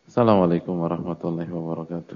Assalamualaikum warahmatullahi wabarakatuh.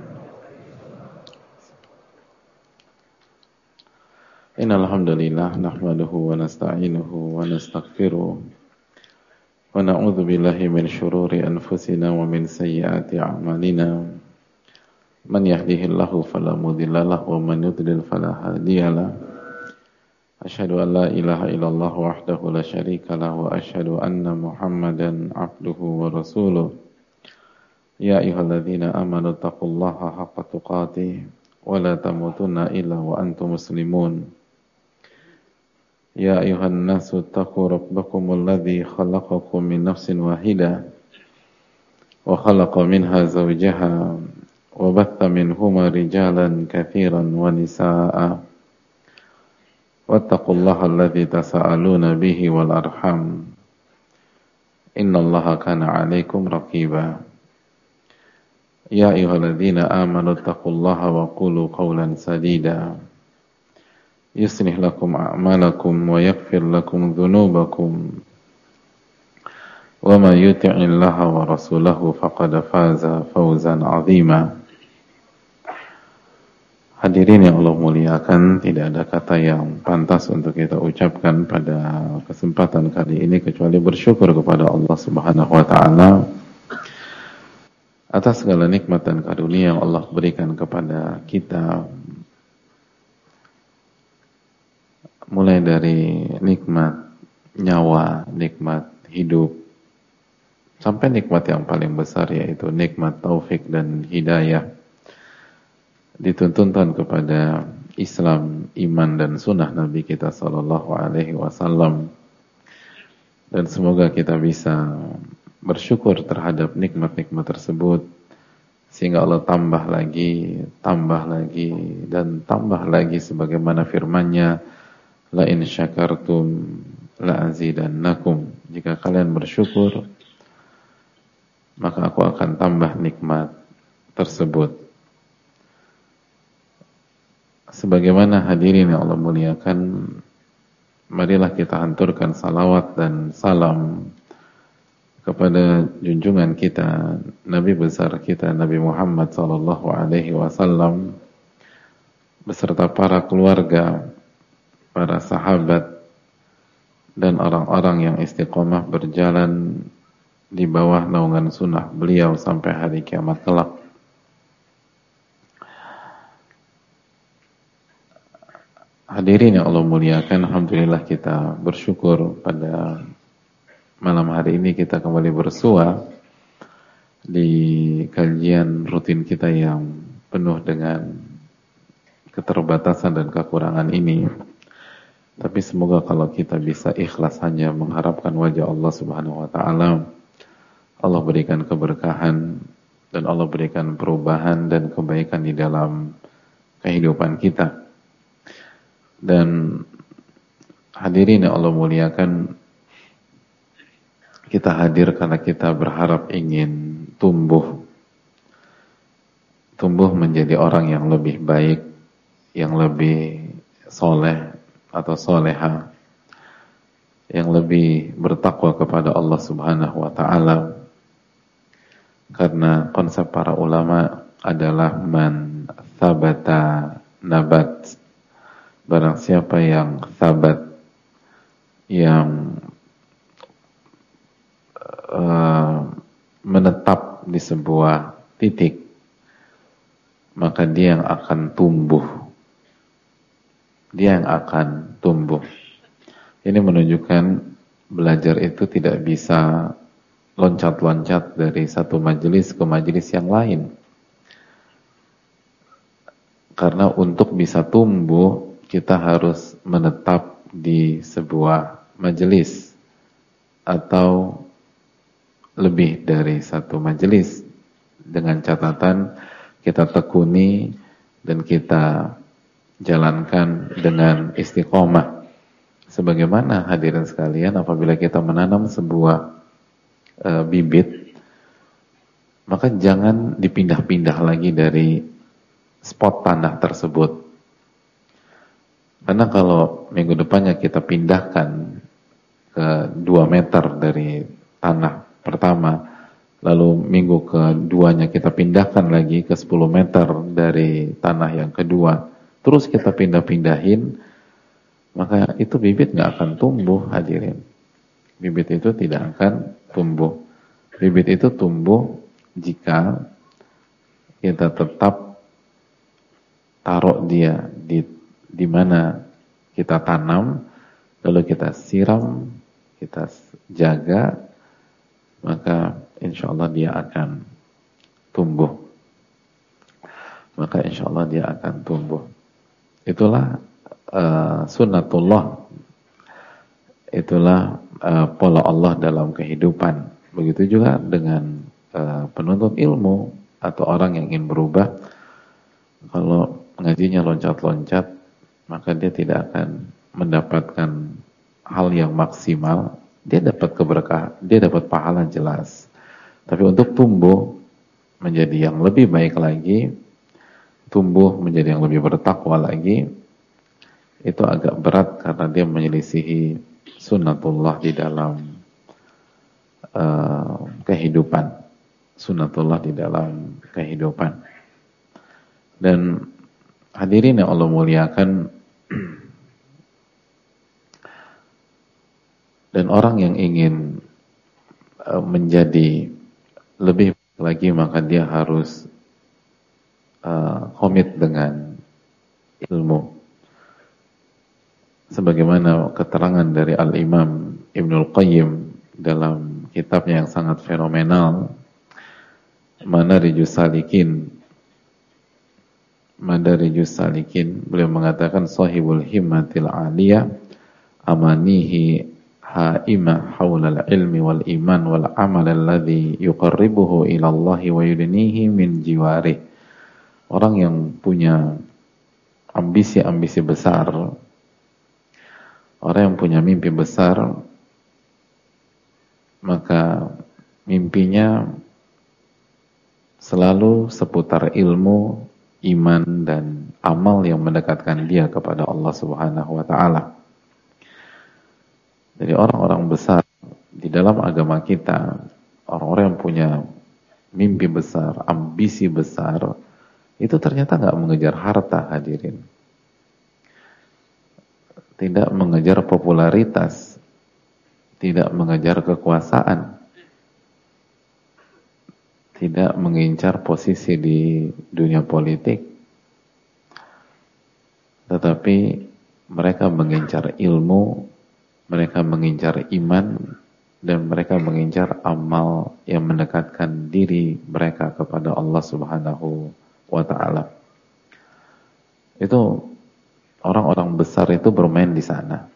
Innal hamdalillah nahmaduhu wa nasta'inuhu wa nastaghfiruh wa na'udzu billahi min shururi anfusina wa min sayyiati a'malina. Man yahdihillahu fala mudilla lahu wa man yudlil fala hadiyalah. Asyhadu an la ilaha illallah wahdahu la syarika lahu wa asyhadu anna Muhammadan 'abduhu wa rasuluh. Ya ayyuhalladzina amanu taqullaha haqqa tuqatih wa la tamutunna illa wa antum muslimun. Ya ayyuhan nasu taqu rabbakumul ladzi khalaqakum min nafsin wahidah wa khalaqa minha zawjaha wa batha minhuma rijalan katsiran wa nisaa'a. Wattaqullaha alladzi tasaaluna bihi wal arham. Innallaha kana 'alaikum raqiba. Ya ayyuhalladzina amanu taqullaha wa qulu qawlan sadida yuslih lakum a'malakum wa yaghfir lakum dhunubakum wa may yuti'illaha wa rasulahu faqad faza fawzan 'azima. Hadirin yang Allah muliakan, tidak ada kata yang pantas untuk kita ucapkan pada kesempatan kali ini kecuali bersyukur kepada Allah Subhanahu wa taala atas segala nikmat dan karunia yang Allah berikan kepada kita, mulai dari nikmat nyawa, nikmat hidup, sampai nikmat yang paling besar yaitu nikmat taufik dan hidayah, dituntunkan kepada Islam, iman dan sunnah Nabi kita sallallahu alaihi wasallam. Dan semoga kita bisa bersyukur terhadap nikmat-nikmat tersebut sehingga Allah tambah lagi dan tambah lagi sebagaimana firman-Nya, la in syakartum la azidannakum. Jika kalian bersyukur maka aku akan tambah nikmat tersebut. Sebagaimana hadirin yang Allah muliakan, marilah kita hanturkan salawat dan salam kepada junjungan kita, Nabi besar kita, Nabi Muhammad sallallahu alaihi wasallam, beserta para keluarga, para sahabat, dan orang-orang yang istiqomah berjalan di bawah naungan sunnah beliau sampai hari kiamat kelak. Hadirin yang Allah muliakan, alhamdulillah kita bersyukur pada malam hari ini kita kembali bersua di kajian rutin kita yang penuh dengan keterbatasan dan kekurangan ini. Tapi semoga kalau kita bisa ikhlas hanya mengharapkan wajah Allah Subhanahu wa taala, Allah berikan keberkahan dan Allah berikan perubahan dan kebaikan di dalam kehidupan kita. Dan hadirin yang Allah muliakan, kita hadir karena kita berharap ingin tumbuh menjadi orang yang lebih baik, yang lebih soleh atau soleha, yang lebih bertakwa kepada Allah Subhanahu wa ta'ala. Karena konsep para ulama adalah man thabata nabat. Barang siapa yang thabat, yang menetap di sebuah titik, maka dia yang akan tumbuh. Dia yang akan tumbuh. Ini menunjukkan belajar itu tidak bisa loncat-loncat dari satu majelis ke majelis yang lain. Karena untuk bisa tumbuh, kita harus menetap di sebuah majelis atau lebih dari satu majelis, dengan catatan kita tekuni dan kita jalankan dengan istiqomah. Sebagaimana hadirin sekalian, apabila kita menanam sebuah bibit, maka jangan dipindah-pindah lagi dari spot tanah tersebut. Karena kalau minggu depannya kita pindahkan ke 2 meter dari tanah pertama, lalu minggu keduanya kita pindahkan lagi ke 10 meter dari tanah yang kedua, terus kita pindah-pindahin, maka itu bibit nggak akan tumbuh, hadirin. Bibit itu tidak akan tumbuh. Bibit itu tumbuh jika kita tetap taruh dia di mana kita tanam, lalu kita siram, kita jaga, maka insya Allah dia akan tumbuh. Maka insya Allah dia akan tumbuh. Itulah sunnatullah. Itulah pola Allah dalam kehidupan. Begitu juga dengan penuntut ilmu atau orang yang ingin berubah. Kalau ngajinya loncat-loncat, maka dia tidak akan mendapatkan hal yang maksimal. Dia dapat keberkahan, dia dapat pahala jelas. Tapi untuk tumbuh menjadi yang lebih baik lagi, tumbuh menjadi yang lebih bertakwa lagi, itu agak berat karena dia menyelisihi sunnatullah di dalam kehidupan. Sunnatullah di dalam kehidupan. Dan hadirin yang Allah muliakan, dan orang yang ingin menjadi lebih lagi, maka dia harus komit dengan ilmu. Sebagaimana keterangan dari Al-Imam Ibnul Qayyim dalam kitabnya yang sangat fenomenal, Madarijus Salikin, beliau mengatakan sahibul himmatil aliyah amanihi haima haulal ilmi wal iman wal amal alladhi yuqarribuhu ila Allah wa yudnihi min jiwarih. Orang yang punya ambisi-ambisi besar, orang yang punya mimpi besar, maka mimpinya selalu seputar ilmu, iman, dan amal yang mendekatkan dia kepada Allah Subhanahu wa ta'ala. Jadi orang-orang besar di dalam agama kita, orang-orang yang punya mimpi besar, ambisi besar, itu ternyata nggak mengejar harta, hadirin. Tidak mengejar popularitas, tidak mengejar kekuasaan, tidak mengincar posisi di dunia politik, tetapi mereka mengincar ilmu, mereka mengincar iman, dan mereka mengincar amal yang mendekatkan diri mereka kepada Allah Subhanahu wa ta'ala. Itu orang-orang besar itu bermain di sana.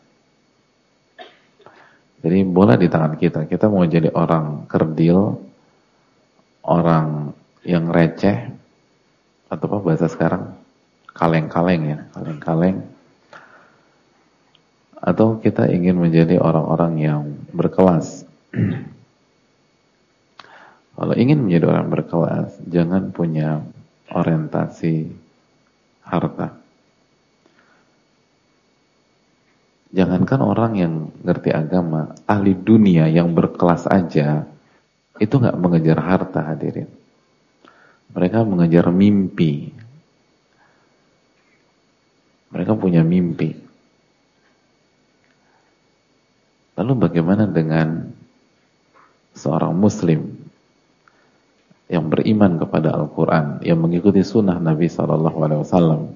Jadi bola di tangan kita. Kita mau jadi orang kerdil, orang yang receh, atau apa bahasa sekarang, kaleng-kaleng ya, kaleng-kaleng, atau kita ingin menjadi orang-orang yang berkelas. Kalau ingin menjadi orang berkelas, jangan punya orientasi harta. Jangankan orang yang ngerti agama, ahli dunia yang berkelas aja, itu nggak mengejar harta, hadirin. Mereka mengejar mimpi. Mereka punya mimpi. Lalu bagaimana dengan seorang muslim yang beriman kepada Al-Quran, yang mengikuti sunnah Nabi SAW?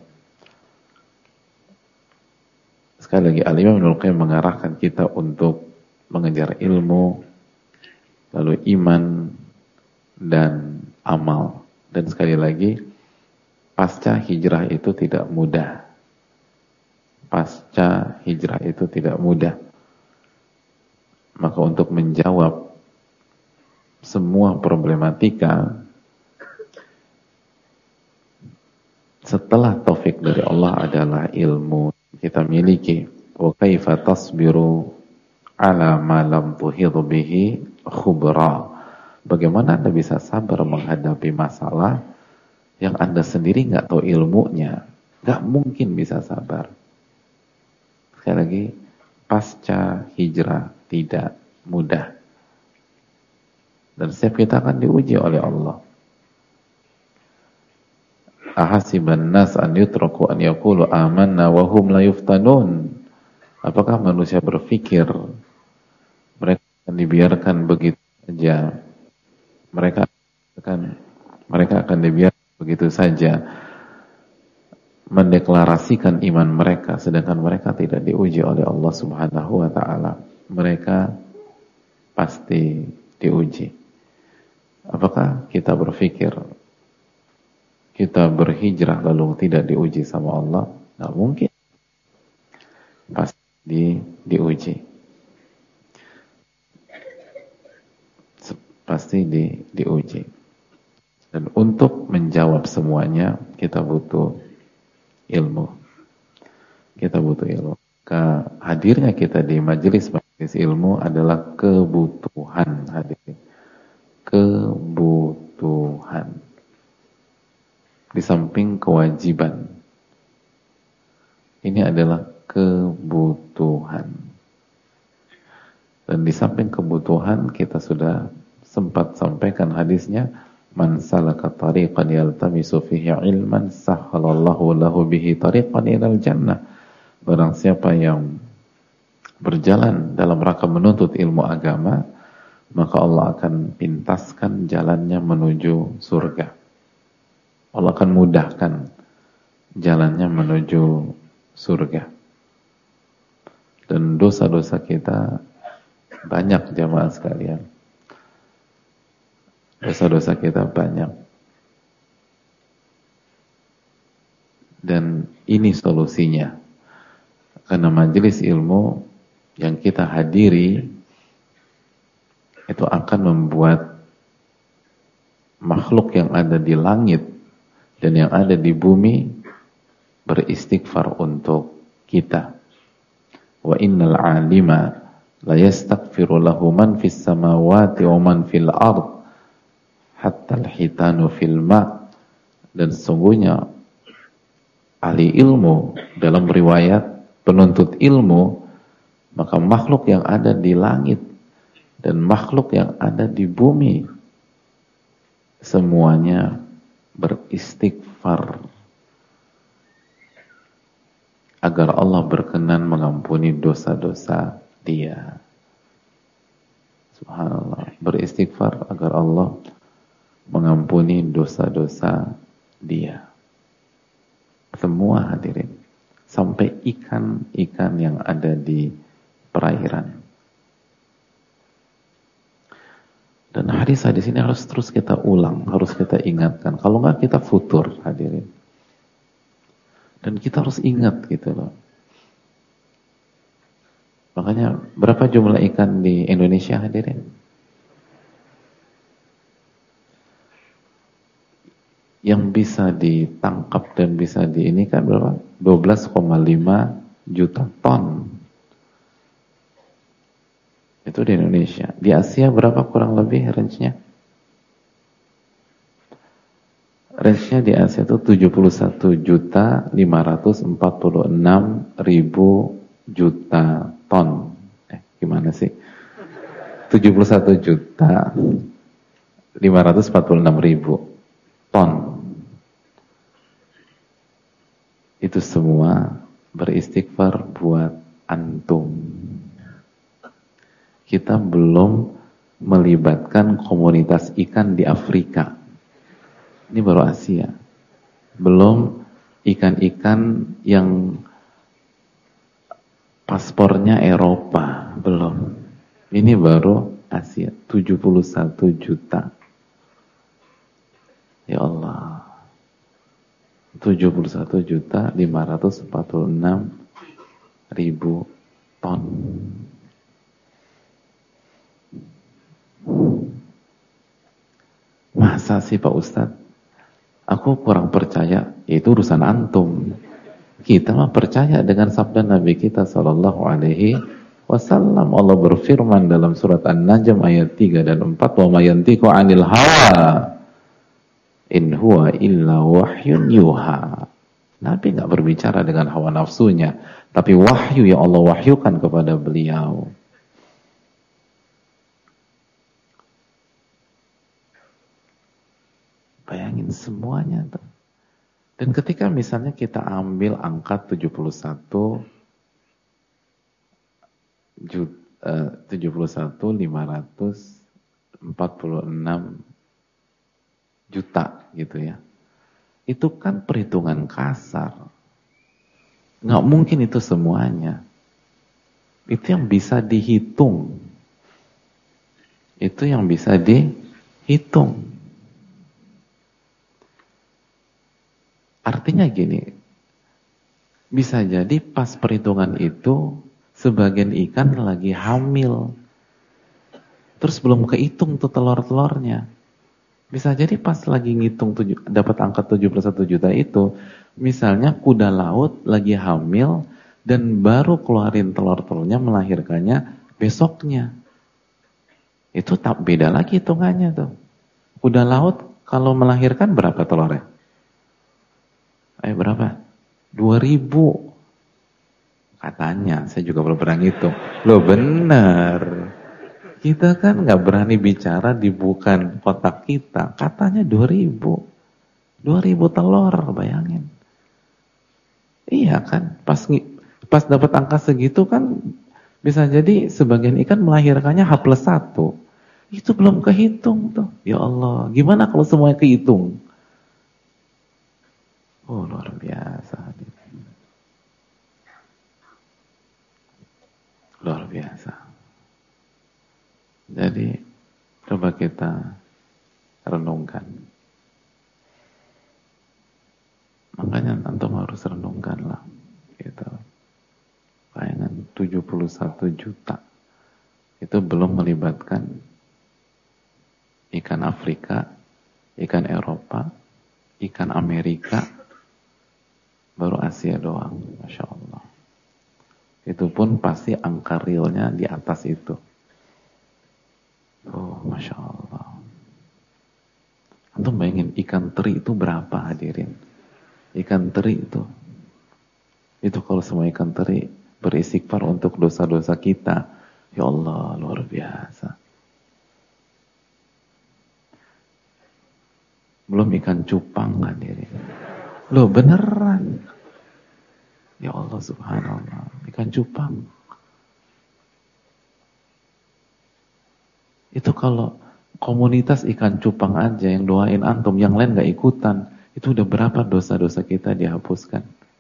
Sekali lagi, Al-Imam Ibnul Qayyim mengarahkan kita untuk mengejar ilmu, lalu iman, dan amal. Dan sekali lagi, pasca hijrah itu tidak mudah. Pasca hijrah itu tidak mudah. Maka untuk menjawab semua problematika, setelah taufik dari Allah adalah ilmu kita miliki. Wa kaifa tasbiru ala ma lam tuhit bihi khubra. Bagaimana Anda bisa sabar menghadapi masalah yang Anda sendiri nggak tahu ilmunya? Nggak mungkin bisa sabar. Sekali lagi, pasca hijrah tidak mudah. Dan setiap kita akan diuji oleh Allah. Ahasiban nas an yutraku an yaqulu amanna wa hum la yuftanun. Apakah manusia berpikir mereka akan dibiarkan begitu saja? Mereka akan dibiarkan begitu saja mendeklarasikan iman mereka, sedangkan mereka tidak diuji oleh Allah Subhanahu wa taala. Mereka pasti diuji. Apakah kita berpikir kita berhijrah lalu tidak diuji sama Allah? Nggak mungkin. Pasti diuji. Pasti diuji. Dan untuk menjawab semuanya kita butuh ilmu. Kita butuh ilmu. Hadirnya kita di majelis ilmu adalah kebutuhan, hadirin. Kebutuhan. Di samping kewajiban. Ini adalah kebutuhan. Dan di samping kebutuhan kita sudah sempat sampaikan hadisnya, man salaka tariqan yaltamisu fihi ilman sahhalallahu lahu bihi tariqan ilal jannah. Barang siapa yang berjalan dalam rangka menuntut ilmu agama, maka Allah akan pintaskan jalannya menuju surga. Allah akan mudahkan jalannya menuju surga. Dan dosa-dosa kita banyak, jamaah sekalian. Dosa-dosa kita banyak. Dan ini solusinya. Karena majelis ilmu yang kita hadiri itu akan membuat makhluk yang ada di langit dan yang ada di bumi beristighfar untuk kita. Wa innal 'alima la yastaghfiru lahu man fis samawati wa man fil ard hatta al-hitanu fil ma'. Dan sesungguhnya ahli ilmu dalam riwayat penuntut ilmu, maka makhluk yang ada di langit dan makhluk yang ada di bumi semuanya beristighfar agar Allah berkenan mengampuni dosa-dosa dia. Subhanallah, beristighfar agar Allah mengampuni dosa-dosa dia. Semua, hadirin, sampai ikan-ikan yang ada di perairan. Dan hadis-hadis ini harus terus kita ulang, harus kita ingatkan. Kalau enggak kita futur, hadirin. Dan kita harus ingat gitu loh. Makanya berapa jumlah ikan di Indonesia, hadirin? Yang bisa ditangkap dan bisa ini kan berapa? 12,5 juta ton. Itu di Indonesia. Di Asia berapa kurang lebih range-nya? Range-nya di Asia itu 71.546.000 juta ton. Gimana sih? 71.546.000 ton. Itu semua beristighfar buat antum. Kita belum melibatkan komunitas ikan di Afrika. Ini baru Asia. Belum ikan-ikan yang paspornya Eropa. Belum. Ini baru Asia. 71 juta. Ya Allah. 71.546.000 ton. Masa sih Pak Ustadz? Aku kurang percaya. Itu urusan antum. Kita mah percaya dengan sabda Nabi kita sallallahu alaihi wasallam. Allah berfirman dalam surat An-Najm ayat 3 dan 4, "Wa ma yantiqu 'anil hawa in huwa illa wahyun yuha." Nabi enggak berbicara dengan hawa nafsunya, tapi wahyu yang Allah wahyukan kepada beliau. Bayangin semuanya tuh. Dan ketika misalnya kita ambil angka 71 546 juta gitu ya. Itu kan perhitungan kasar. Nggak mungkin itu semuanya. Itu yang bisa dihitung. Itu yang bisa dihitung. Artinya gini, bisa jadi pas perhitungan itu sebagian ikan lagi hamil. Terus belum kehitung tuh telur-telurnya. Bisa jadi pas lagi ngitung dapat angka 71 juta itu, misalnya kuda laut lagi hamil dan baru keluarin telur-telurnya, melahirkannya besoknya. Itu tak beda lagi hitungannya tuh. Kuda laut kalau melahirkan berapa telurnya? Berapa? 2000. Katanya, saya juga belum pernah ngitung. Loh bener. Kita kan nggak berani bicara di bukan kotak kita. Katanya 2000. 2000 telur, bayangin. Iya kan? Pas dapat angka segitu kan bisa jadi sebagian ikan melahirkannya H+1. Itu belum kehitung tuh. Ya Allah, gimana kalau semuanya kehitung? Oh, luar biasa. Luar biasa. Jadi, coba kita renungkan. Makanya antum harus renungkan lah. Gitu. Bayangan 71 juta. Itu belum melibatkan ikan Afrika, ikan Eropa, ikan Amerika, baru Asia doang. Masya Allah. Itu pun pasti angka realnya di atas itu. Oh, Masya Allah. Antum bayangin ikan teri itu berapa hadirin? Ikan teri itu kalau semua ikan teri beristighfar untuk dosa-dosa kita, ya Allah, luar biasa. Belum ikan cupang hadirin. Loh beneran. Ya Allah subhanallah, ikan cupang. Itu kalau komunitas ikan cupang aja yang doain antum, yang lain gak ikutan, itu udah berapa dosa-dosa kita dihapuskan.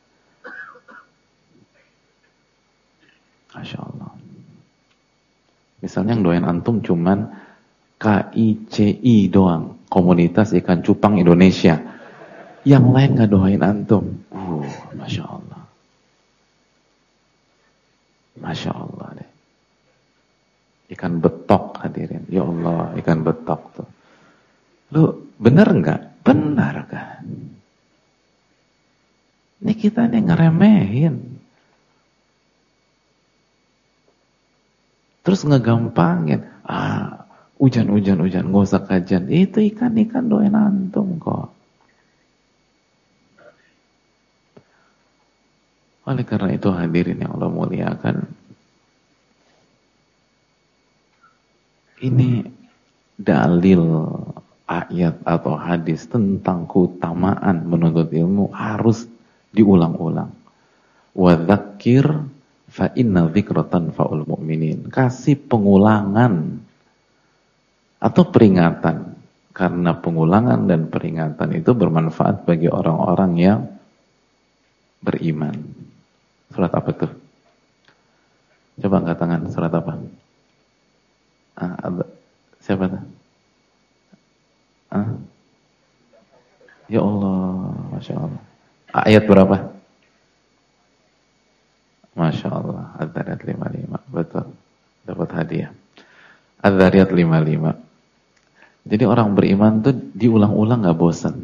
Masya Allah. Misalnya yang doain antum cuman KICI doang, komunitas ikan cupang Indonesia. Yang lain gak doain antum. Masya Allah. Masya Allah deh. Ikan betok hadirin. Ya Allah, ikan betok tuh. Lu bener nggak? Benar kan? Ini kita nih ngeremehin. Terus ngegampangin. Hujan, nggak usah kajian. Itu ikan-ikan doain antum kok. Oleh karena itu hadirin yang Allah muliakan, ini dalil ayat atau hadis tentang keutamaan menuntut ilmu harus diulang-ulang. Wa dzakir fa inna dzikra tanfa'ul mu'minin. Kasih pengulangan atau peringatan, karena pengulangan dan peringatan itu bermanfaat bagi orang-orang yang beriman. Surat apa tuh? Coba angkat tangan, surat apa? Siapa tuh? Ya Allah, Masya Allah. Ayat berapa? Masya Allah, Adz-Dzariyat 55. Betul, dapat hadiah. Adz-Dzariyat 55. Jadi orang beriman tuh diulang-ulang gak bosan.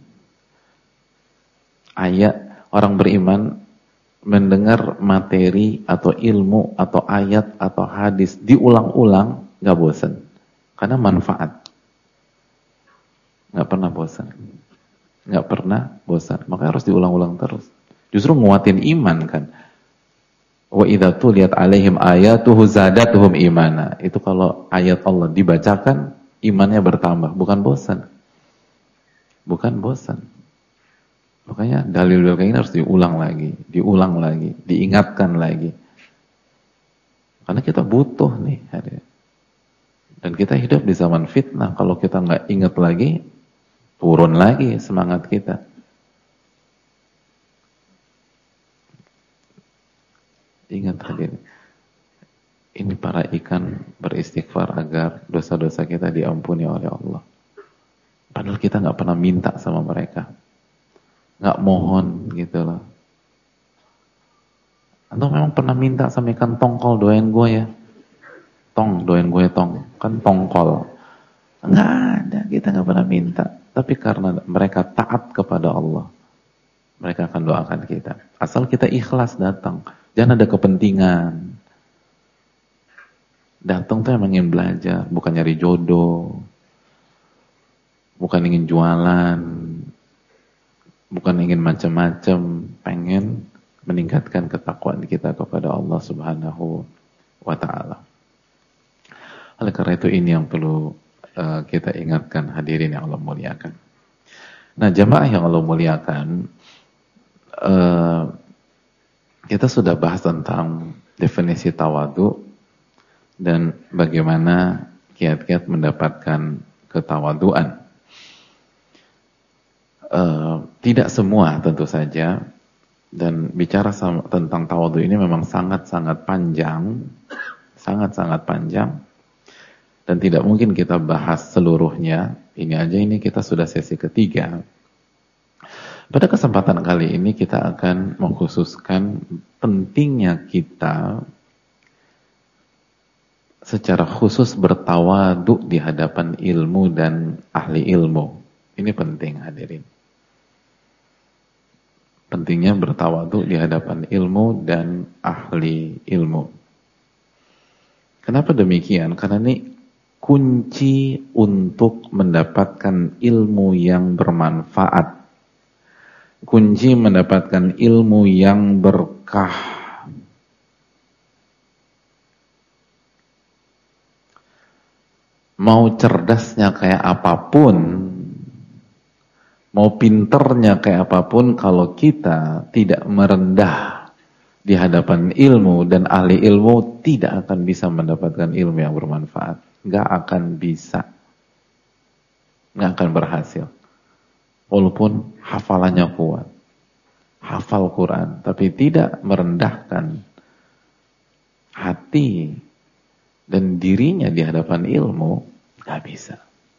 Ayat, orang beriman mendengar materi atau ilmu atau ayat atau hadis diulang-ulang gak bosan. Karena manfaat. Gak pernah bosan. Gak pernah bosan. Makanya harus diulang-ulang terus. Justru nguatin iman kan. Wa idza tuliyat alaihim ayatuhu zadatuhum imana. Itu kalau ayat Allah dibacakan, imannya bertambah, bukan bosan. bukan bosan. Makanya dalil-dalil kayak ini harus diulang lagi, diingatkan lagi. Karena kita butuh nih, dan kita hidup di zaman fitnah. Kalau kita nggak ingat lagi, turun lagi semangat kita. Ingat hadirin, ini para ikan beristighfar agar dosa-dosa kita diampuni oleh Allah. Padahal kita nggak pernah minta sama mereka, nggak mohon gitu loh. Atau memang pernah minta sama ikan tongkol, doain gue ya, doain gue tong, kan tongkol. Nggak ada, kita nggak pernah minta. Tapi karena mereka taat kepada Allah, mereka akan doakan kita. Asal kita ikhlas datang, jangan ada kepentingan. Datang tuh emang ingin belajar, bukan nyari jodoh, bukan ingin jualan, bukan ingin macam-macam, pengen meningkatkan ketakwaan kita kepada Allah Subhanahu wa ta'ala. Oleh karena itu ini yang perlu kita ingatkan, hadirin yang Allah muliakan. Nah, jamaah yang Allah muliakan, kita sudah bahas tentang definisi tawadu dan bagaimana kiat-kiat mendapatkan ketawaduan. Tidak semua tentu saja, dan bicara tentang tawadu ini memang sangat-sangat panjang, dan tidak mungkin kita bahas seluruhnya. Ini kita sudah sesi ketiga. Pada kesempatan kali ini kita akan mengkhususkan pentingnya kita secara khusus bertawadu di hadapan ilmu dan ahli ilmu. Ini penting, hadirin. Pentingnya bertawadu di hadapan ilmu dan ahli ilmu. Kenapa demikian? Karena ini kunci untuk mendapatkan ilmu yang bermanfaat. Kunci mendapatkan ilmu yang berkah. Mau cerdasnya kayak apapun, mau pinternya kayak apapun, kalau kita tidak merendah di hadapan ilmu dan ahli ilmu, tidak akan bisa mendapatkan ilmu yang bermanfaat. Nggak akan bisa. Nggak akan berhasil. Walaupun hafalannya kuat, hafal Quran, tapi tidak merendahkan hati dan dirinya di hadapan ilmu, nggak bisa.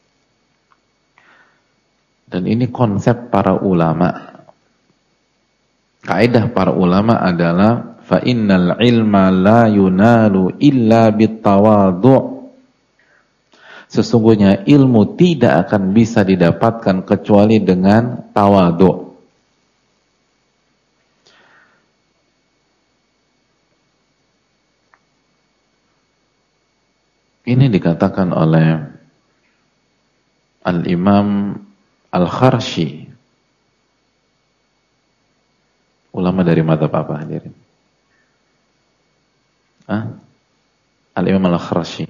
Dan ini konsep para ulama. Kaidah para ulama adalah fa innal ilma la yunalu illa bittawadhu'. Sesungguhnya ilmu tidak akan bisa didapatkan kecuali dengan tawadhu'. Ini dikatakan oleh Al-Imam Al-Kharshi. Ulama dari mazhab apa, hadirin? Al-Imam Al-Kharshi.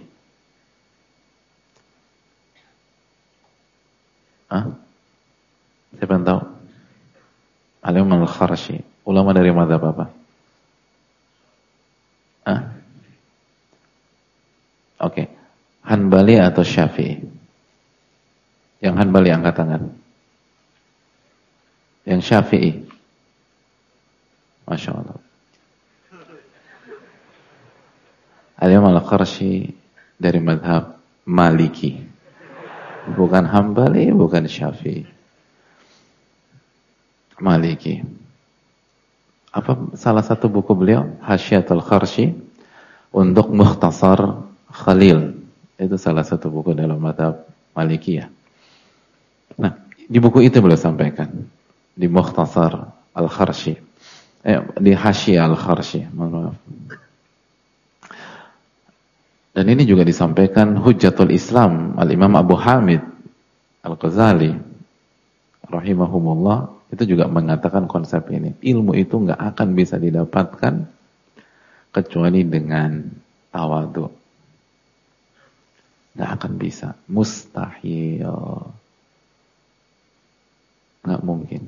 Siapa yang tahu? Al-Imam Al-Kharshi. Ulama dari mazhab apa? Oke. Hanbali atau Syafi'i? Yang Hanbali angkat tangan. Yang Syafi'i? Masya Allah. Al-Imam Al-Kharshi dari mazhab Maliki. Bukan Hanbali, bukan Syafi'i. Maliki. Apa salah satu buku beliau? Hasyiatul Kharshi untuk Mukhtasar Khalil. Itu salah satu buku dalam mazhab Malikiyah. Nah, di buku itu beliau sampaikan, di Mukhtasar Al-Kharshi, di Hasyiah Al-Kharshi, maaf. Dan ini juga disampaikan Hujjatul Islam Al-Imam Abu Hamid Al-Ghazali rahimahumullah, itu juga mengatakan konsep ini. Ilmu itu nggak akan bisa didapatkan kecuali dengan tawadhu. Nggak akan bisa, mustahil. nggak mungkin.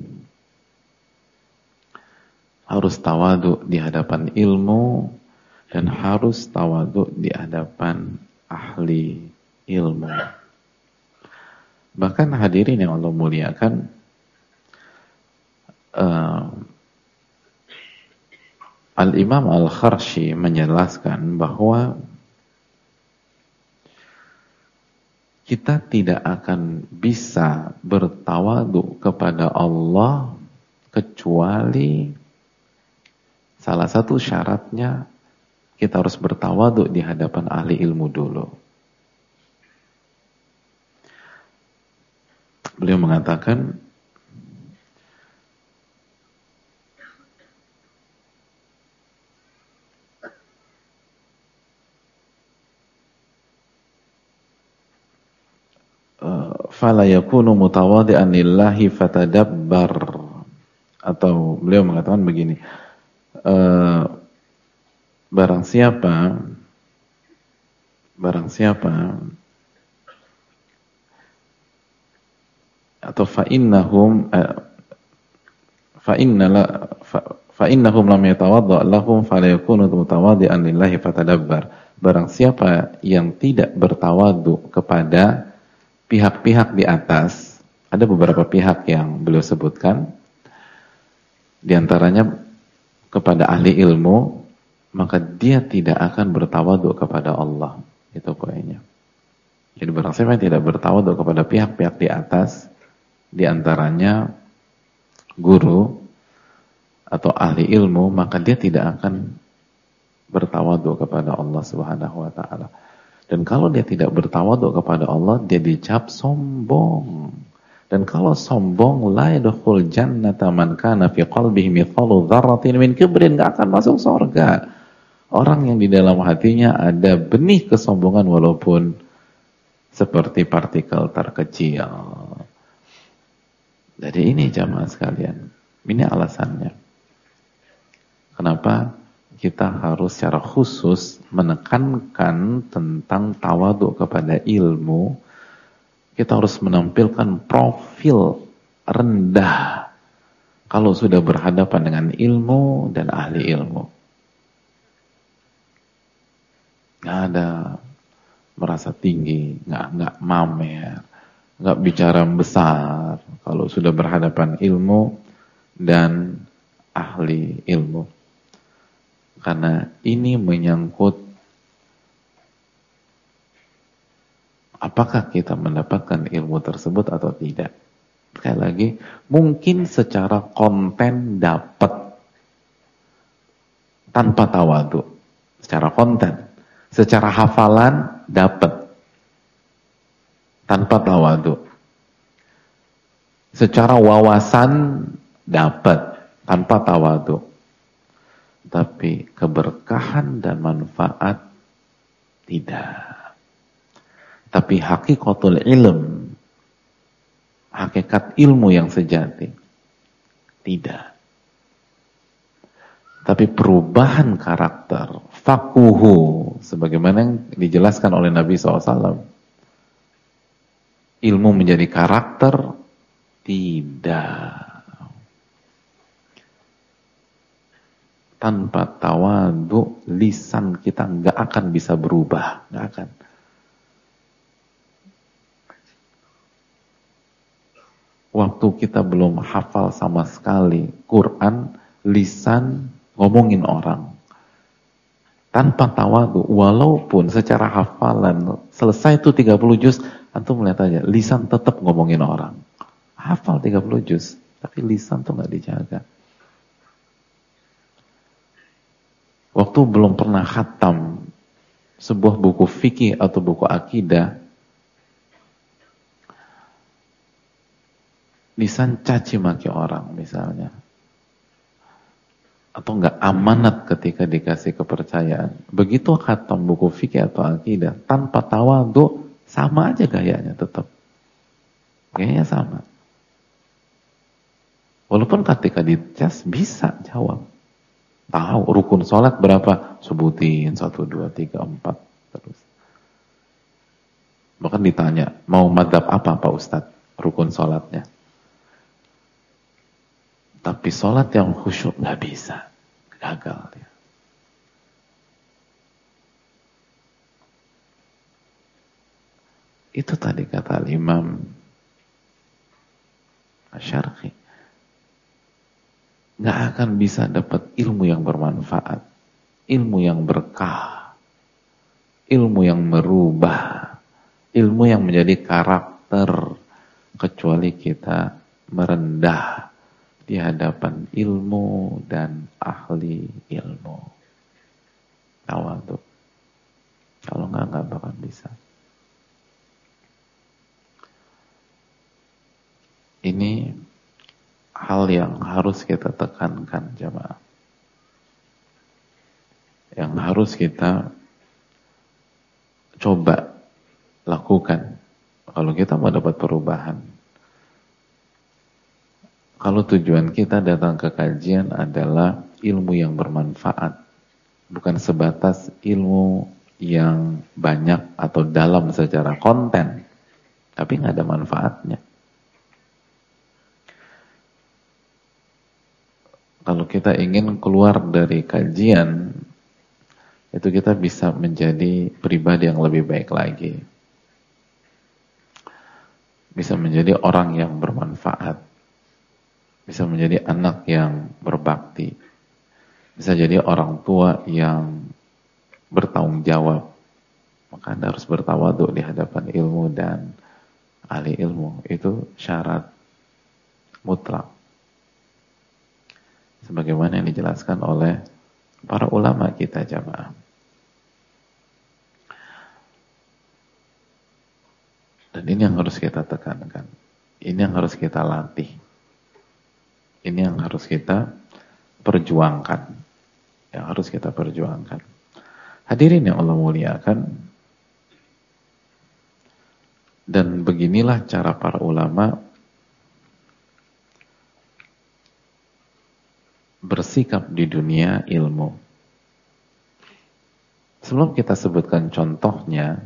Harus tawadu di hadapan ilmu dan harus tawadu di hadapan ahli ilmu. Bahkan hadirin yang Allah muliakan, Al-Imam Al-Kharshi menjelaskan bahwa kita tidak akan bisa bertawadu kepada Allah kecuali salah satu syaratnya kita harus bertawadu di hadapan ahli ilmu dulu. Beliau mengatakan, fala yakunu mutawadi'an lillahi fatadabbar, atau beliau mengatakan begini, barang siapa atau fa'innahum lam yatawadda' lahum fala yakunu mutawadi'an lillahi fatadabbar. Barang siapa yang tidak bertawadu kepada pihak-pihak di atas, ada beberapa pihak yang beliau sebutkan, di antaranya kepada ahli ilmu, maka dia tidak akan bertawadu kepada Allah. Itu poinnya. Jadi barang siapa yang tidak bertawadu kepada pihak-pihak di atas, di antaranya guru atau ahli ilmu, maka dia tidak akan bertawadu kepada Allah Subhanahu wa taala. Dan kalau dia tidak bertawadu kepada Allah, dia dicap sombong. Dan kalau sombong, la yadkhul jannata man kana fi qalbihi mithqalu dzarratin min kibrin, enggak akan masuk surga. Orang yang di dalam hatinya ada benih kesombongan walaupun seperti partikel terkecil. Jadi ini jamaah sekalian, ini alasannya. Kenapa kita harus secara khusus menekankan tentang tawadu kepada ilmu. Kita harus menampilkan profil rendah kalau sudah berhadapan dengan ilmu dan ahli ilmu. Nggak ada merasa tinggi, nggak mamer, nggak bicara besar kalau sudah berhadapan ilmu dan ahli ilmu. Karena ini menyangkut apakah kita mendapatkan ilmu tersebut atau tidak. Sekali lagi, mungkin secara konten dapat tanpa tawadu, secara konten, secara hafalan dapat tanpa tawadu, secara wawasan dapat tanpa tawadu. Tapi keberkahan dan manfaat tidak. Tapi hakikatul ilm, hakikat ilmu yang sejati, tidak. Tapi perubahan karakter, fakuhu, sebagaimana yang dijelaskan oleh Nabi SAW, ilmu menjadi karakter, tidak. Tanpa tawadu, lisan kita nggak akan bisa berubah, nggak akan. Waktu kita belum hafal sama sekali Quran, lisan ngomongin orang. Tanpa tawadu, walaupun secara hafalan selesai itu 30 juz, antum melihat aja, lisan tetap ngomongin orang. Hafal 30 juz, tapi lisan tuh nggak dijaga. Waktu belum pernah khatam sebuah buku fikih atau buku akidah, lisan caci maki orang misalnya, atau enggak amanat ketika dikasih kepercayaan. Begitu khatam buku fikih atau akidah, tanpa tawadhu, sama aja gayanya tetap. Gayanya sama. Walaupun ketika dicas bisa jawab. Tahu rukun sholat berapa? Sebutin 1, 2, 3, 4 terus. Bahkan ditanya, mau madhab apa Pak Ustadz rukun sholatnya? Tapi sholat yang khusyuk nggak bisa, gagal dia. Itu tadi kata Imam Asy-Syarqi, nggak akan bisa dapat ilmu yang bermanfaat, ilmu yang berkah, ilmu yang merubah, ilmu yang menjadi karakter, kecuali kita merendah di hadapan ilmu dan ahli ilmu. Tawadhu. Kalau nggak bakal bisa. Ini hal yang harus kita tekankan, jamaah. Yang harus kita coba lakukan kalau kita mau dapat perubahan. Kalau tujuan kita datang ke kajian adalah ilmu yang bermanfaat, bukan sebatas ilmu yang banyak atau dalam secara konten, tapi nggak ada manfaatnya. Kalau kita ingin keluar dari kajian, itu kita bisa menjadi pribadi yang lebih baik lagi. Bisa menjadi orang yang bermanfaat. Bisa menjadi anak yang berbakti. Bisa jadi orang tua yang bertanggung jawab. Maka Anda harus bertawadhu di hadapan ilmu dan ahli ilmu. Itu syarat mutlak. Sebagaimana yang dijelaskan oleh para ulama kita, jamaah. Dan ini yang harus kita tekankan. Ini yang harus kita latih. Ini yang harus kita perjuangkan. Yang harus kita perjuangkan. Hadirin yang Allah muliakan. Dan beginilah cara para ulama bersikap di dunia ilmu. Sebelum kita sebutkan contohnya,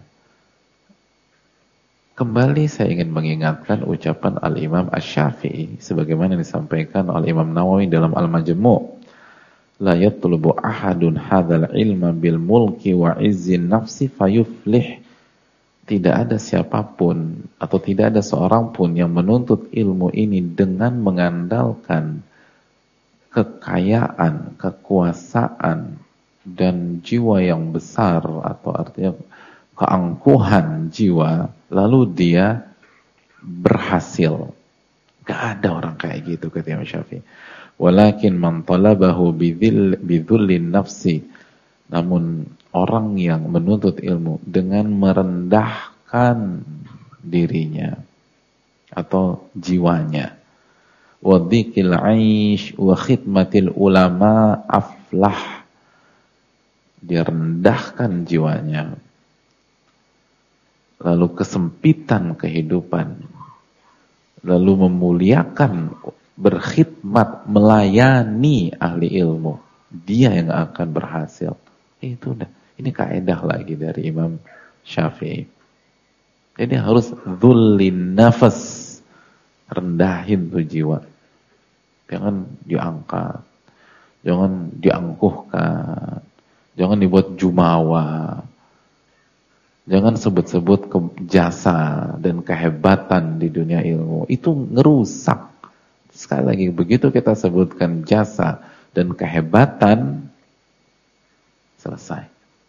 kembali saya ingin mengingatkan ucapan Al-Imam Asy-Syafi'i sebagaimana disampaikan oleh Imam Nawawi dalam Al-Majmu'. La yatlubu ahadun hadzal ilma bil mulki wa izzin nafsi fayuflih. Tidak ada siapapun atau tidak ada seorang pun yang menuntut ilmu ini dengan mengandalkan kekayaan, kekuasaan, dan jiwa yang besar, atau artinya keangkuhan jiwa, lalu dia berhasil. Gak ada orang kayak gitu, kata Imam Syafi'i. Walakin man talabahu bidhullin nafsi. Namun orang yang menuntut ilmu dengan merendahkan dirinya atau jiwanya, wadhikil aish wa khidmatil ulama aflah. Dia rendahkan jiwanya, lalu kesempitan kehidupan, lalu memuliakan, berkhidmat, melayani ahli ilmu, dia yang akan berhasil. Itu udah, ini kaidah lagi dari Imam Syafi'i. Jadi harus dhullin nafas, rendahin tuh jiwa. Jangan diangkat, jangan diangkuhkan, jangan dibuat jumawa, jangan sebut-sebut jasa dan kehebatan di dunia ilmu. Itu ngerusak. Sekali lagi, begitu kita sebutkan jasa dan kehebatan, selesai.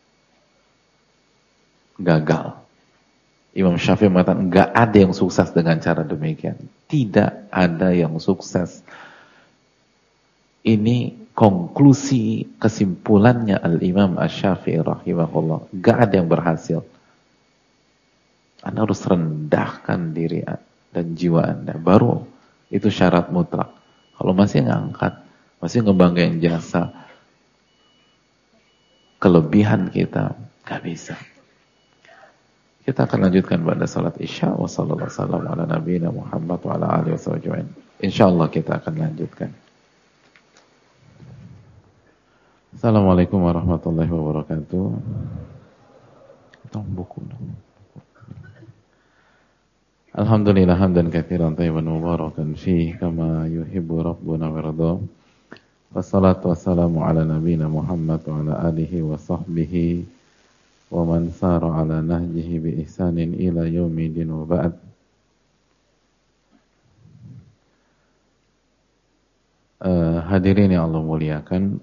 Gagal. Imam Syafi'i mengatakan, enggak ada yang sukses dengan cara demikian. Tidak ada yang sukses. Ini konklusi kesimpulannya Al-Imam Asy-Syafi'i rahimahullah. Enggak ada yang berhasil. Anda harus rendahkan diri dan jiwa Anda. Baru itu syarat mutlak. Kalau masih ngangkat, masih ngebanggain jasa, kelebihan kita, gak bisa. Kita akan lanjutkan pada salat Isya. Wa sallallahu wasallam ala nabiyina Muhammad wa ala alihi wasallam. Insyaallah kita akan lanjutkan. Assalamualaikum warahmatullahi wabarakatuh. Tolong buku dong. Alhamdulillah hamdan katsiran thayyiban mubarakan fihi kama yuhibbu rabbuna wa yarda. Wassalatu wassalamu ala nabiyyina Muhammad wa ala alihi wa sahbihi wa man sara ala nahjihi bi ihsanin ila yaumidin wa ba'd. Hadirin yang Allah muliakan,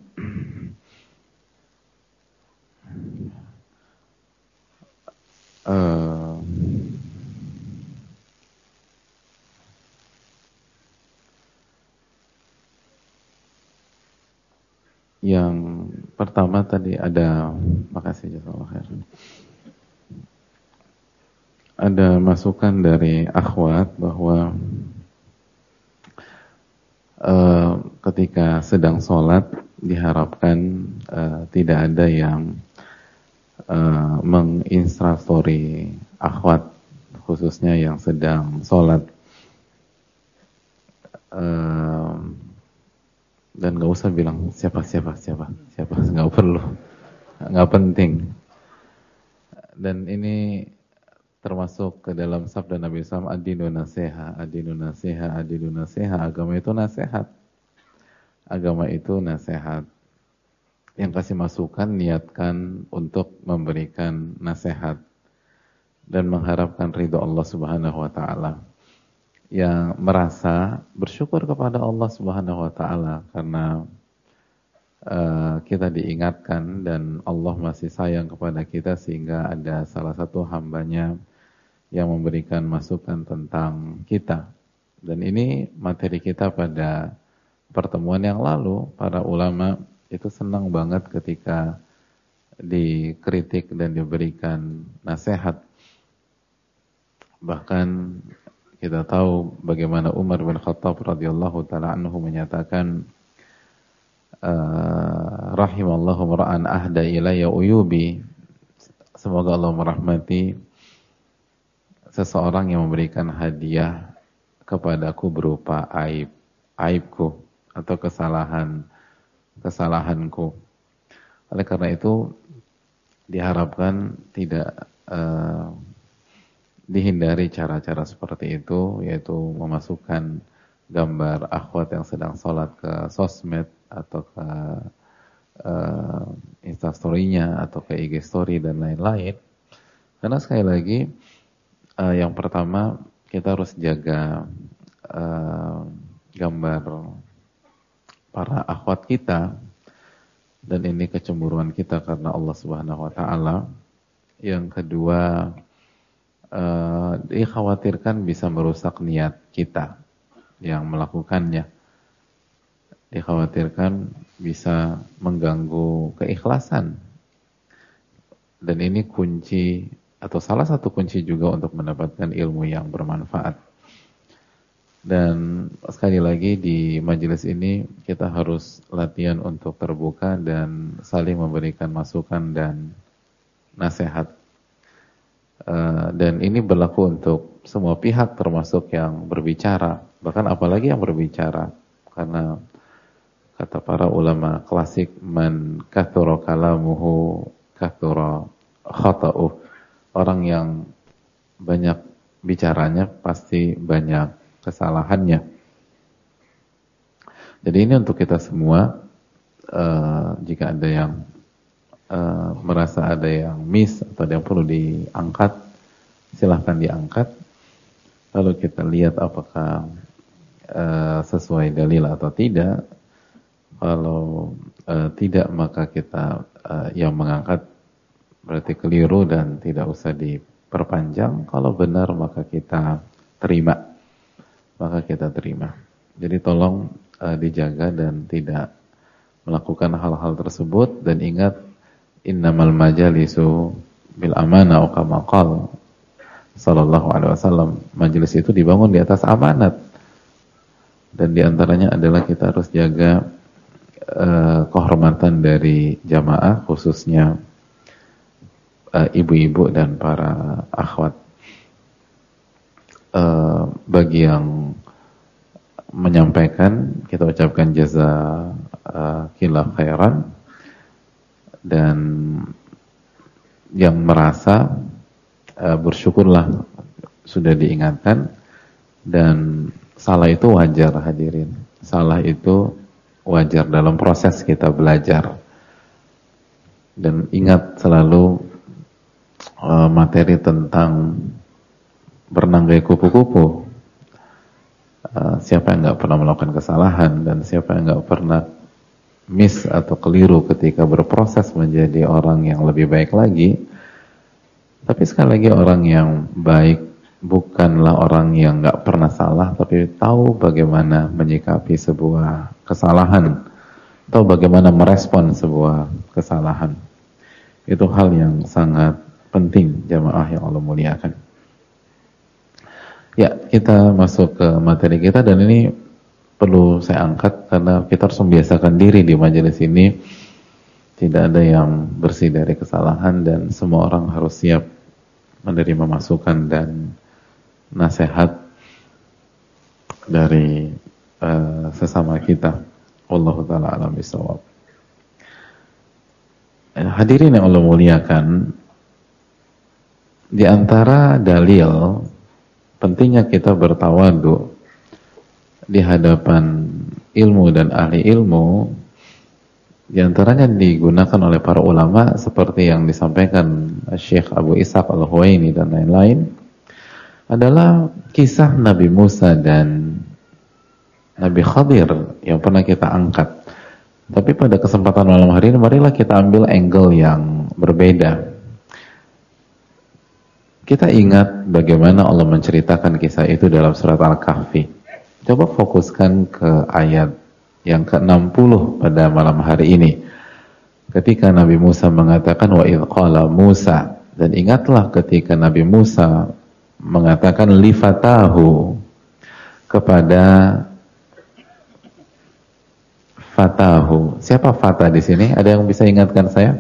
yang pertama tadi ada, makasih jazakallahu khair. Ada masukan dari akhwat bahwa ketika sedang sholat diharapkan tidak ada yang menginstruksi akhwat, khususnya yang sedang sholat, dan nggak usah bilang siapa, nggak perlu, nggak penting. Dan ini termasuk ke dalam sabda Nabi SAW, ad-dinu nasiha, ad-dinu nasiha, ad-dinu nasiha. Agama itu nasihat. Agama itu nasihat. Yang kasih masukan niatkan untuk memberikan nasihat dan mengharapkan ridho Allah Subhanahu wa taala. Yang merasa bersyukur kepada Allah Subhanahu wa taala karena kita diingatkan dan Allah masih sayang kepada kita sehingga ada salah satu hambanya yang memberikan masukan tentang kita. Dan ini materi kita pada pertemuan yang lalu. Para ulama itu senang banget ketika dikritik dan diberikan nasihat. Bahkan kita tahu bagaimana Umar bin Khattab radhiyallahu taala anhu menyatakan, rahimallahu mar'an ahda ilayya uyubi. Semoga Allah merahmati seseorang yang memberikan hadiah kepadaku berupa aibku atau kesalahanku. Oleh karena itu diharapkan tidak dihindari cara-cara seperti itu, yaitu memasukkan gambar akhwat yang sedang sholat ke sosmed atau ke Instastory-nya atau ke IG Story dan lain-lain. Karena sekali lagi, yang pertama kita harus jaga gambar para akhwat kita, dan ini kecemburuan kita karena Allah Subhanahu wa taala. Yang kedua, dikhawatirkan bisa merusak niat kita yang melakukannya. Dikhawatirkan bisa mengganggu keikhlasan. Dan ini kunci atau salah satu kunci juga untuk mendapatkan ilmu yang bermanfaat. Dan sekali lagi di majelis ini kita harus latihan untuk terbuka dan saling memberikan masukan dan nasihat. Dan ini berlaku untuk semua pihak termasuk yang berbicara, bahkan apalagi yang berbicara, karena kata para ulama klasik, man kathura kalamuhu kathura khata'uh. Orang yang banyak bicaranya pasti banyak kesalahannya. Jadi ini untuk kita semua. Jika ada yang merasa ada yang miss atau ada yang perlu diangkat, silahkan diangkat. Lalu kita lihat apakah sesuai dalil atau tidak. Kalau tidak, maka kita yang mengangkat berarti keliru dan tidak usah diperpanjang. Kalau benar maka kita terima. Jadi tolong dijaga dan tidak melakukan hal-hal tersebut. Dan ingat, innamal majalisu bil amanah kama qala sallallahu alaihi wasallam. Majelis itu dibangun di atas amanat. Dan diantaranya adalah kita harus jaga kehormatan dari jamaah, khususnya ibu-ibu dan para akhwat. Bagi yang menyampaikan, kita ucapkan jazakallahu khairan. Dan yang merasa, bersyukurlah sudah diingatkan, dan salah itu wajar hadirin. Salah itu wajar dalam proses kita belajar. Dan ingat selalu materi tentang berenang gaya kupu-kupu. Siapa yang nggak pernah melakukan kesalahan, dan siapa yang nggak pernah miss atau keliru ketika berproses menjadi orang yang lebih baik lagi. Tapi sekali lagi, orang yang baik bukanlah orang yang nggak pernah salah, tapi tahu bagaimana menyikapi sebuah kesalahan, tahu bagaimana merespon sebuah kesalahan. Itu hal yang sangat penting, jamaah yang Allah muliakan. Ya, kita masuk ke materi kita, dan ini perlu saya angkat karena kita harus membiasakan diri di majelis ini. Tidak ada yang bersih dari kesalahan, dan semua orang harus siap menerima masukan dan nasihat dari sesama kita. Wallahu ta'ala a'lam bishawab. Hadirin yang Allah muliakan, di antara dalil pentingnya kita bertawadu di hadapan ilmu dan ahli ilmu, di antaranya digunakan oleh para ulama seperti yang disampaikan Syekh Abu Ishaq Al-Huwaini dan lain-lain, adalah kisah Nabi Musa dan Nabi Khadir yang pernah kita angkat. Tapi pada kesempatan malam hari ini, marilah kita ambil angle yang berbeda. Kita ingat bagaimana Allah menceritakan kisah itu dalam surat Al-Kahfi. Coba fokuskan ke ayat yang ke-60 pada malam hari ini. Ketika Nabi Musa mengatakan wa idh qala Musa, dan ingatlah ketika Nabi Musa mengatakan li fatahu, kepada fatahu. Siapa fata di sini? Ada yang bisa ingatkan saya?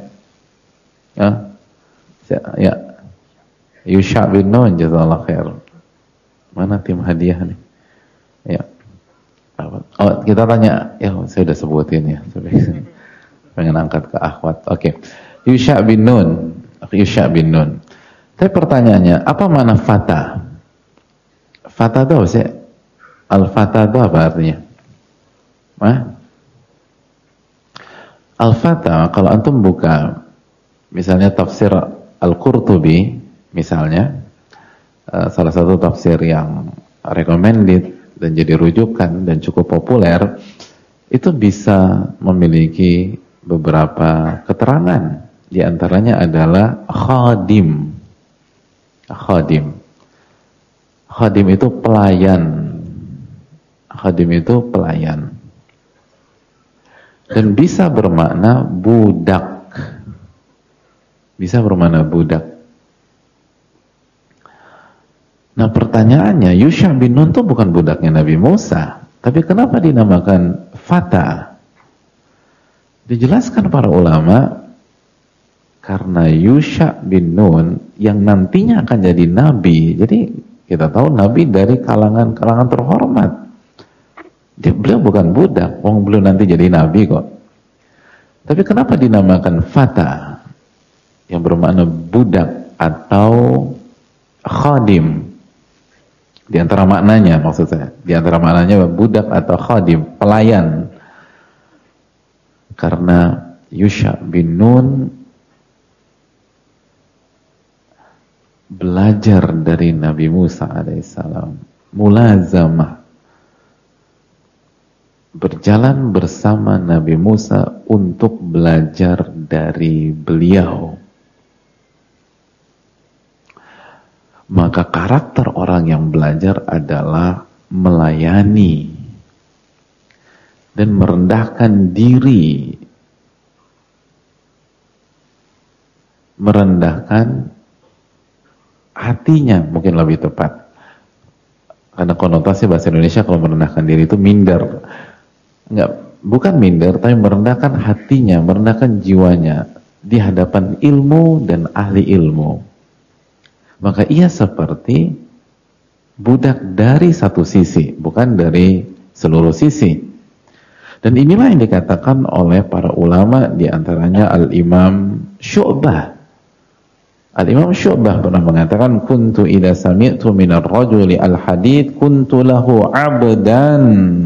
Ya. Yusha bin Nun, jazakallahu khair. Mana tim hadiah nih? Ya. Oh, kita tanya, ya saya udah sebutin ya. Pengen angkat ke akhwat. Oke. Yusha bin Nun. Tapi pertanyaannya, apa makna fata? Fata itu apa sih? Al-fata itu apa artinya? Al-fata, kalau antum buka misalnya tafsir Al-Qurtubi misalnya, salah satu tafsir yang recommended dan jadi rujukan dan cukup populer, itu bisa memiliki beberapa keterangan. Di antaranya adalah khadim. Khadim itu pelayan. Dan bisa bermakna budak. Nah, pertanyaannya, Yusha bin Nun itu bukan budaknya Nabi Musa, tapi kenapa dinamakan fata? Dijelaskan para ulama, karena Yusha bin Nun yang nantinya akan jadi nabi. Jadi kita tahu nabi dari kalangan terhormat. Beliau bukan budak, beliau nanti jadi nabi kok. Tapi kenapa dinamakan fata, yang bermakna budak atau khadim? Di antara maknanya, maksud saya, di antara maknanya budak atau khadim, pelayan. Karena Yusha bin Nun belajar dari Nabi Musa alaihissalam, mulazamah, berjalan bersama Nabi Musa untuk belajar dari beliau. Maka karakter orang yang belajar adalah melayani dan merendahkan diri, merendahkan hatinya, mungkin lebih tepat. Karena konotasi bahasa Indonesia kalau merendahkan diri itu minder. Bukan minder, tapi merendahkan hatinya, merendahkan jiwanya di hadapan ilmu dan ahli ilmu. Maka ia seperti budak dari satu sisi, bukan dari seluruh sisi. Dan inilah yang dikatakan oleh para ulama, di antaranya Al-Imam Syu'bah. Al-Imam Syu'bah pernah mengatakan, kuntu idza sami'tu minar rajuli al-hadith kuntu lahu 'abdan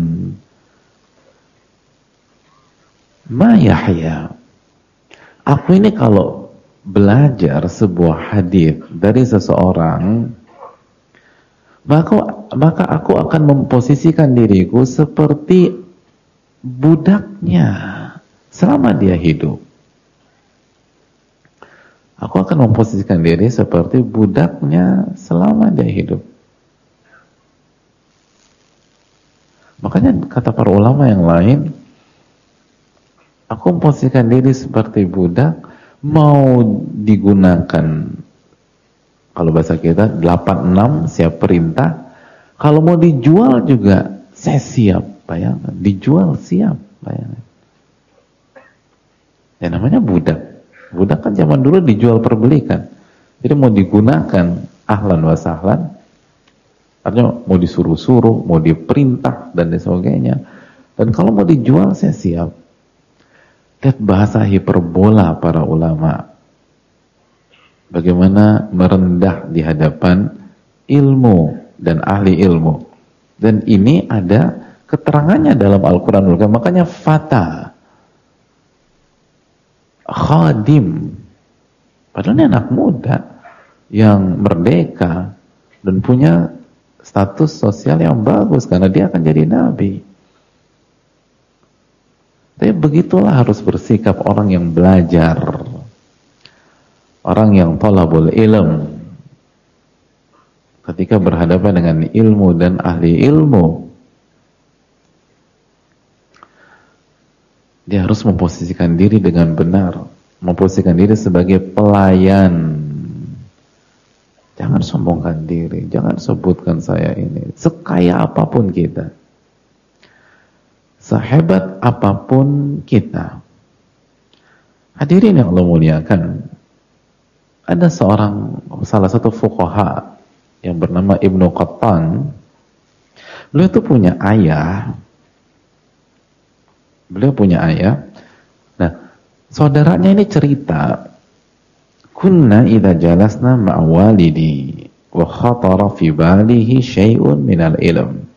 ma yahya. Aku ini kalau belajar sebuah hadith dari seseorang, maka aku akan memposisikan diriku seperti budaknya selama dia hidup. Aku akan memposisikan diri seperti budaknya selama dia hidup. Makanya kata para ulama yang lain, aku memposisikan diri seperti budak, mau digunakan, kalau bahasa kita 86 siap perintah, kalau mau dijual juga saya siap, bayangkan, dijual siap, bayangkan. Ya namanya budak. Budak kan zaman dulu dijual perbelikan. Jadi mau digunakan ahlan wa sahlan, artinya mau disuruh-suruh, mau diperintah dan sebagainya. Dan kalau mau dijual saya siap. Lihat bahasa hiperbola para ulama. Bagaimana merendah di hadapan ilmu dan ahli ilmu. Dan ini ada keterangannya dalam Al-Quranul Karim. Makanya fata, khadim, padahal ini anak muda yang merdeka dan punya status sosial yang bagus karena dia akan jadi nabi. Tapi begitulah harus bersikap orang yang belajar, orang yang thalabul ilm, ketika berhadapan dengan ilmu dan ahli ilmu. Dia harus memposisikan diri dengan benar, memposisikan diri sebagai pelayan. Jangan sombongkan diri, jangan sebutkan saya ini. Sekaya apapun kita, sehebat apapun kita. Hadirin yang Allah muliakan, ada salah satu fuqaha yang bernama Ibnu Qattan. Beliau itu punya ayah. Nah, saudaranya ini cerita, kunna idza jalasna ma'a walidi wa khatara fi balihi syai'un minal ilm.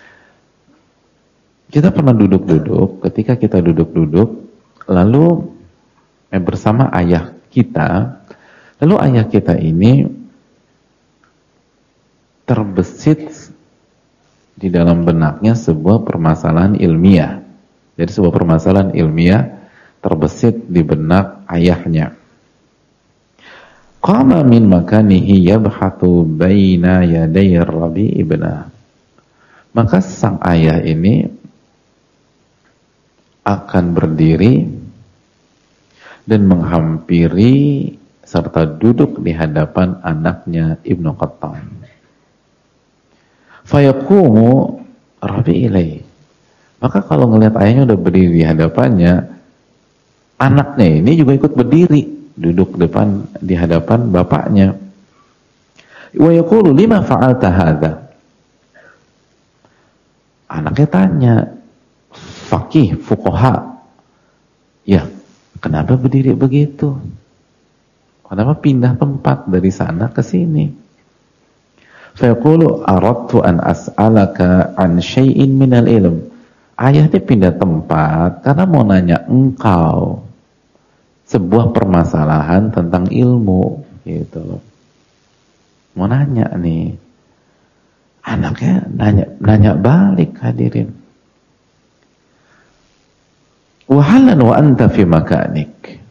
Kita pernah duduk-duduk, ketika kita duduk-duduk lalu bersama ayah kita, lalu ayah kita ini terbesit di dalam benaknya sebuah permasalahan ilmiah. Jadi sebuah permasalahan ilmiah terbesit di benak ayahnya. Qama min makanihi yabhathu baina yaday Rabi ibnah. Maka sang ayah ini akan berdiri dan menghampiri serta duduk di hadapan anaknya Ibnu Qattan. Fayaqumu Rabi ilaih. Maka kalau ngelihat ayahnya udah berdiri di hadapannya, anaknya ini juga ikut berdiri, duduk di hadapan bapaknya. Wa yaqulu lima fa'alta hadza? Anaknya tanya, faqih, fuqaha, ya kenapa berdiri begitu? Kenapa pindah tempat dari sana ke sini? Fa yaqulu aradtu an as'alaka an syai'in minal ilm. Ayah dia pindah tempat karena mau nanya engkau sebuah permasalahan tentang ilmu, gitu loh. Mau nanya nih, anaknya nanya balik, hadirin. Wahalan wa anta fi makanik.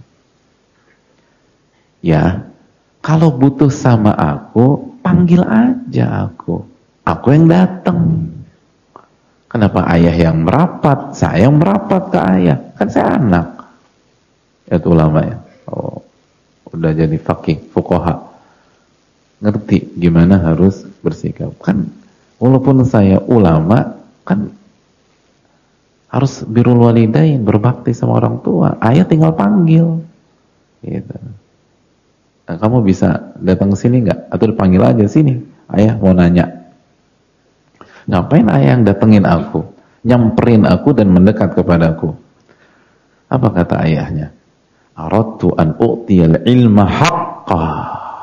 Ya, kalau butuh sama aku, panggil aja aku. Aku yang datang. Kenapa ayah yang merapat, saya yang merapat ke ayah? Kan saya anak. Itu ulama ya. Oh, udah jadi faqih, fuqaha. Ngerti gimana harus bersikap. Kan walaupun saya ulama, kan harus birrul walidain, berbakti sama orang tua. Ayah tinggal panggil. Gitu. Nah, kamu bisa datang ke sini nggak? Atau dipanggil aja sini. Ayah mau nanya. Ngapain ayah yang datengin aku, nyamperin aku dan mendekat kepadaku? Apa kata ayahnya? Aradtu an u'tiyal ilma haqqah.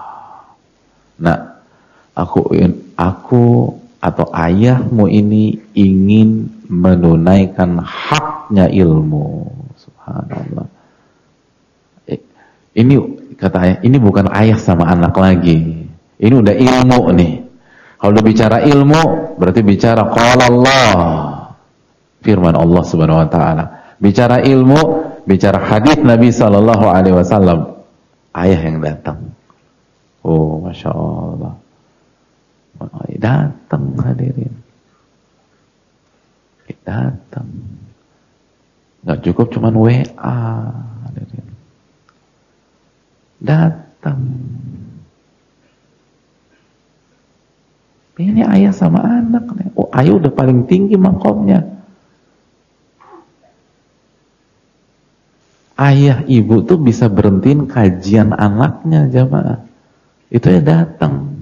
Nah, aku atau ayahmu ini ingin menunaikan haknya ilmu. Subhanallah. Ini kata ayah, ini bukan ayah sama anak lagi. Ini udah ilmu nih. Kalau udah bicara ilmu, berarti bicara qala Allah. Firman Allah Subhanahu wa taala. Bicara ilmu, bicara hadis Nabi sallallahu alaihi wasallam. Ayah yang datang. Oh, Masya Allah. Datang hadirin. Datang. Nggak cukup cuman WA hadirin. Datang. Ini ayah sama anak nih. Oh, ayah udah paling tinggi makomnya. Ayah ibu tuh bisa berhentiin kajian anaknya jamaah. Itu ya datang.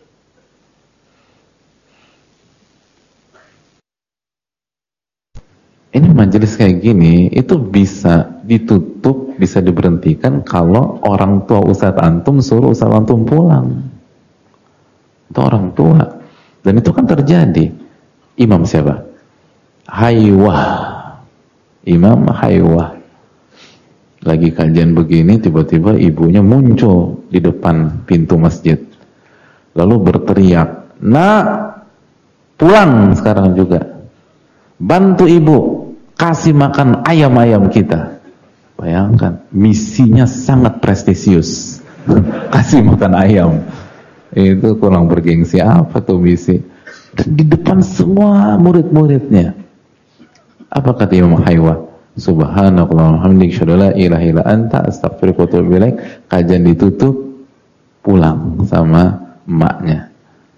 Ini majelis kayak gini, itu bisa ditutup, bisa diberhentikan kalau orang tua Ustadz Antum suruh Ustadz Antum pulang. Itu orang tua. Dan itu kan terjadi. Imam siapa? Haywah. Imam Haywah. Lagi kajian begini, tiba-tiba ibunya muncul di depan pintu masjid. Lalu berteriak, "Nak, pulang sekarang juga. Bantu ibu, kasih makan ayam-ayam kita." Bayangkan, misinya sangat prestisius. Kasih makan ayam. Itu kurang bergengsi apa tuh misi? Dan di depan semua murid-muridnya. Apa kata Imam Haywah? Subhanallah, hamdik, syada la ilaha illa anta, astaghfiruka wa atubu ilaik. Kajian ditutup, pulang sama emaknya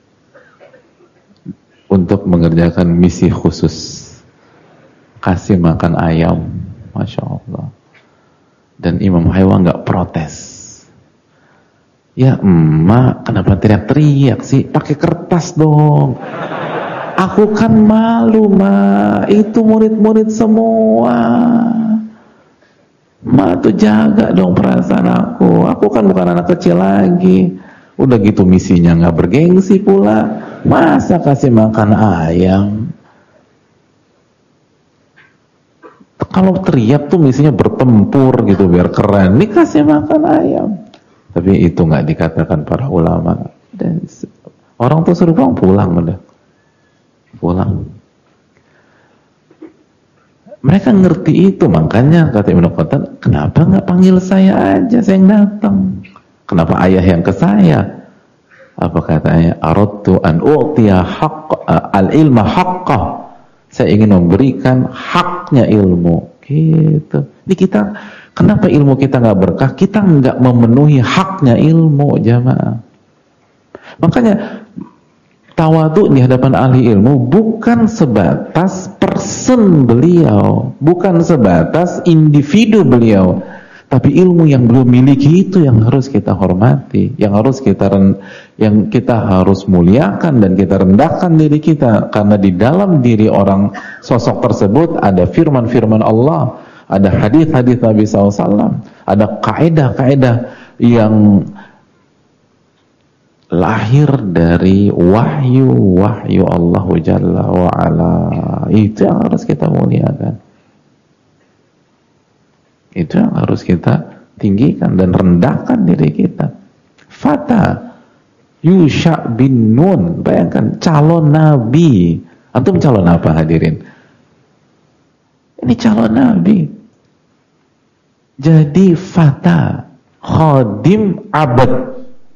untuk mengerjakan misi khusus, kasih makan ayam. Masya Allah. Dan Imam Haywah nggak protes. Ya emak, kenapa teriak-teriak sih? Pakai kertas dong. Aku kan malu, Ma. Itu murid-murid semua. Ma tuh jaga dong perasaan aku. Aku kan bukan anak kecil lagi. Udah gitu misinya nggak bergengsi pula. Masa kasih makan ayam? Kalau teriak tuh misinya bertempur gitu biar keren. Ini kasih makan ayam. Tapi itu nggak dikatakan para ulama. Dan orang tuh suruh pulang udah. Pulang. Mereka ngerti itu, makanya kata Ibnu Qatan, kenapa nggak panggil saya aja, saya yang datang. Kenapa ayah yang ke saya? Apa katanya? Aradtu an u'tiya al-ilma haqqah. Saya ingin memberikan haknya ilmu. Gitu. Ini kita, kenapa ilmu kita nggak berkah? Kita nggak memenuhi haknya ilmu, jamaah. Makanya tawadhu di hadapan ahli ilmu bukan sebatas person beliau, bukan sebatas individu beliau, tapi ilmu yang beliau miliki itu yang harus kita hormati, yang kita harus muliakan dan kita rendahkan diri kita, karena di dalam diri orang sosok tersebut ada firman-firman Allah, ada hadis-hadis Nabi SAW, ada kaidah-kaidah yang lahir dari wahyu Allah Jalla wa'ala. Itu yang harus kita muliakan, itu yang harus kita tinggikan dan rendahkan diri kita. Fata Yusha bin Nun, bayangkan calon nabi. Antum calon apa hadirin? Ini calon nabi. Jadi fata, khadim, abad,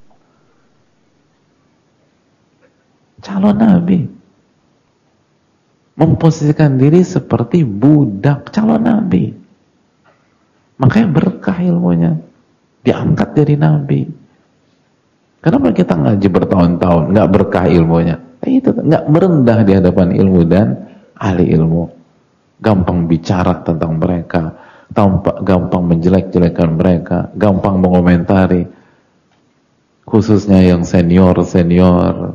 calon nabi, memposisikan diri seperti budak calon nabi. Makanya berkah ilmunya, diangkat dari nabi. Kenapa kita ngaji bertahun-tahun nggak berkah ilmunya? Itu nggak merendah di hadapan ilmu dan ahli ilmu, gampang bicara tentang mereka, gampang menjelek-jelekan mereka, gampang mengomentari, khususnya yang senior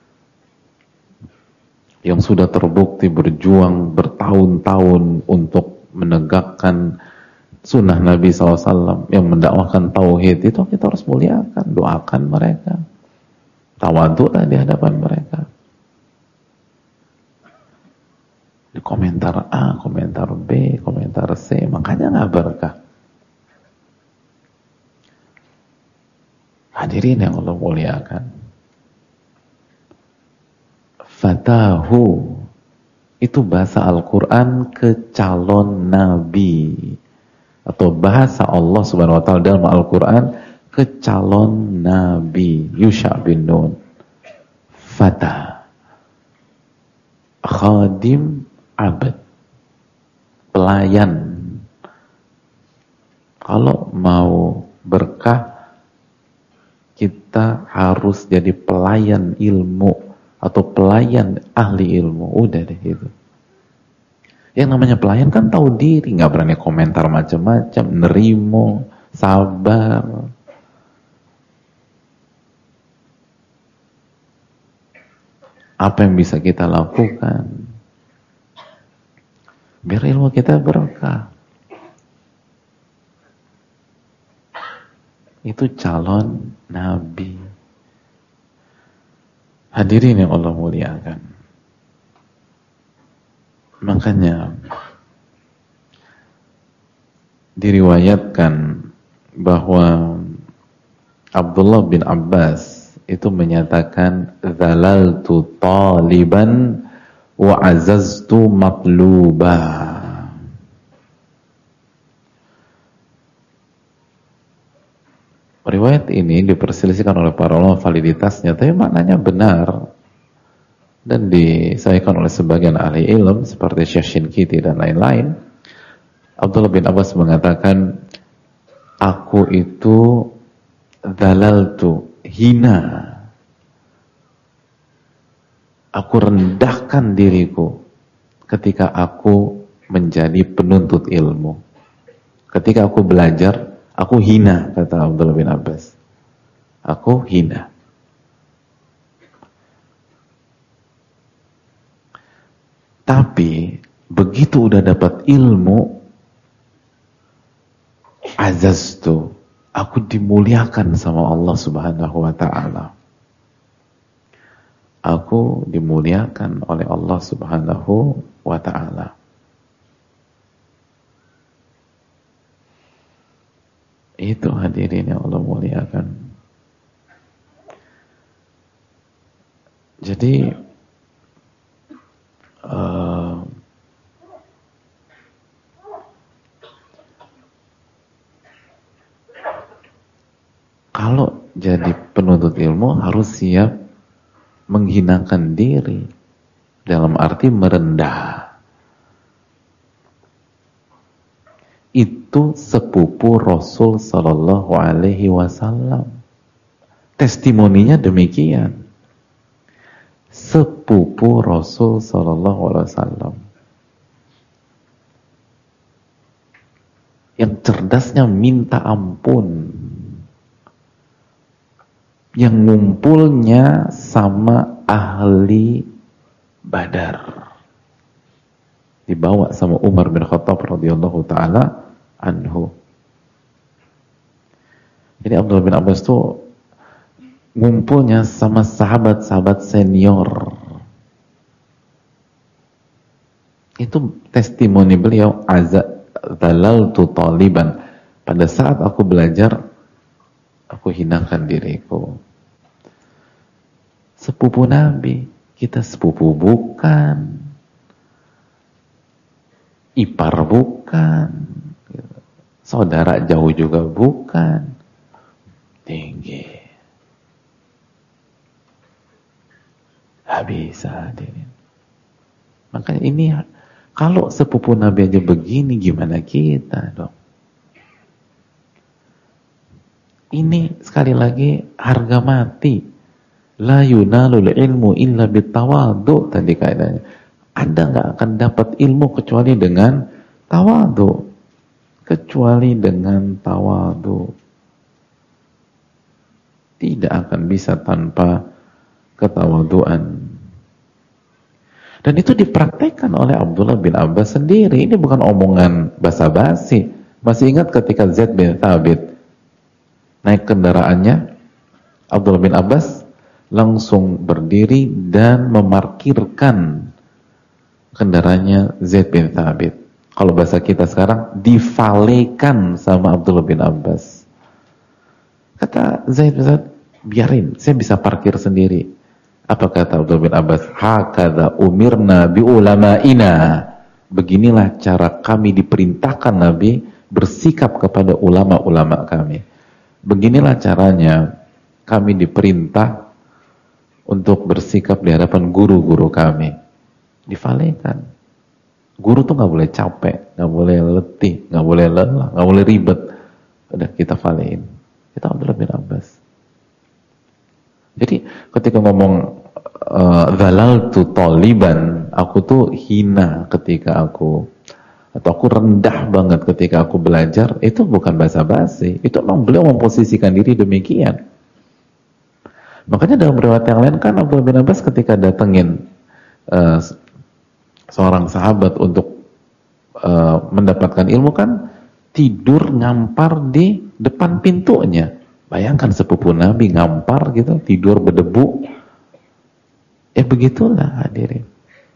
yang sudah terbukti berjuang bertahun-tahun untuk menegakkan sunnah Nabi SAW, yang mendakwakan tauhid. Itu kita harus muliakan, doakan mereka. Tawadhu'lah di hadapan mereka. Di komentar A, komentar B, komentar C, makanya nggak berkah. Hadirin yang Allah muliakan. Fatahu itu bahasa Al-Quran ke calon nabi, atau bahasa Allah Subhanahu wa taala dalam Al-Quran ke calon nabi. Yusha bin Nun, fata, khadim, abad, pelayan. Kalau mau berkah, kita harus jadi pelayan ilmu atau pelayan ahli ilmu. Udah deh itu. Yang namanya pelayan kan tahu diri, nggak berani komentar macam-macam, nerimo, sabar. Apa yang bisa kita lakukan biar ilmu kita berkah? Itu calon nabi. Hadirin yang Allah muliakan. Makanya diriwayatkan bahwa Abdullah bin Abbas itu menyatakan, zalaltu taliban wa azaztu matluba. Riwayat ini diperselisihkan oleh para ulama validitasnya, tapi maknanya benar dan disahihkan oleh sebagian ahli ilm seperti Syekh Shinkiti dan lain-lain. Abdullah bin Abbas mengatakan, aku itu dalaltu, hina, aku rendahkan diriku ketika aku menjadi penuntut ilmu. Ketika aku belajar, aku hina, kata Abdullah bin Abbas. Aku hina. Tapi begitu udah dapat ilmu, azaztu, aku dimuliakan sama Allah Subhanahu wa taala. Aku dimuliakan oleh Allah Subhanahu wa taala. Itu hadirin yang Allah muliakan. Jadi kalau jadi penuntut ilmu harus siap menghinakan diri, dalam arti merendah. Itu sepupu Rasul Sallallahu Alaihi Wasallam. Testimoninya demikian. Sepupu Rasul Sallallahu Alaihi Wasallam. Yang cerdasnya minta ampun. Yang ngumpulnya sama ahli Badar. Dibawa sama Umar bin Khattab radhiyallahu taala anhu. Jadi Abdullah bin Abbas itu ngumpulnya sama sahabat-sahabat senior. Itu testimoni beliau, zalaltu taliban. Pada saat aku belajar, aku hinakan diriku. Sepupu Nabi, kita sepupu bukan, ipar bukan, saudara jauh juga bukan, tinggi. Gak bisa hadirin. Makanya ini, kalau sepupu Nabi aja begini, gimana kita dong? Ini sekali lagi harga mati. La yunalul ilmu illa bitawadu, tadi kaidahnya. Anda nggak akan dapat ilmu kecuali dengan tawadu. Kecuali dengan tawadu. Tidak akan bisa tanpa ketawaduan. Dan itu dipraktekkan oleh Abdullah bin Abbas sendiri. Ini bukan omongan basa-basi. Masih ingat ketika Zaid bin Thabit naik kendaraannya, Abdullah bin Abbas langsung berdiri dan memarkirkan kendaraannya Zaid bin Thabit. Kalau bahasa kita sekarang, divalekan sama Abdullah bin Abbas. Kata Zaid bin Thabit, biarin, saya bisa parkir sendiri. Apa kata Abdullah bin Abbas? Hakadha umirna bi ulama'ina. Beginilah cara kami diperintahkan Nabi bersikap kepada ulama-ulama kami. Beginilah caranya kami diperintah untuk bersikap di hadapan guru-guru kami. Divalekan. Guru tuh gak boleh capek, gak boleh letih, gak boleh lelah, gak boleh ribet. Udah kita valein. Itu Abdullah bin Abbas. Jadi ketika ngomong zalaltu taliban, aku tuh hina ketika aku, atau aku rendah banget ketika aku belajar, itu bukan basa-basi. Itu memang beliau memposisikan diri demikian. Makanya dalam riwayat yang lain kan Abdullah bin Abbas ketika datengin seorang sahabat untuk mendapatkan ilmu kan tidur ngampar di depan pintunya. Bayangkan sepupu Nabi ngampar gitu, tidur berdebu. Ya begitulah hadirin.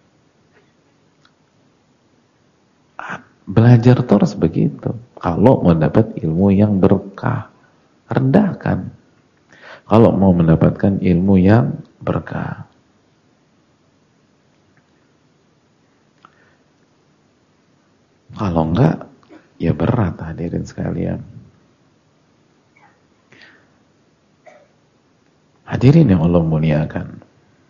Belajar terus begitu. Kalau mau dapat ilmu yang berkah, rendahkan. Kalau mau mendapatkan ilmu yang berkah. Kalau enggak, ya berat hadirin sekalian. Hadirin yang Allah muliakan.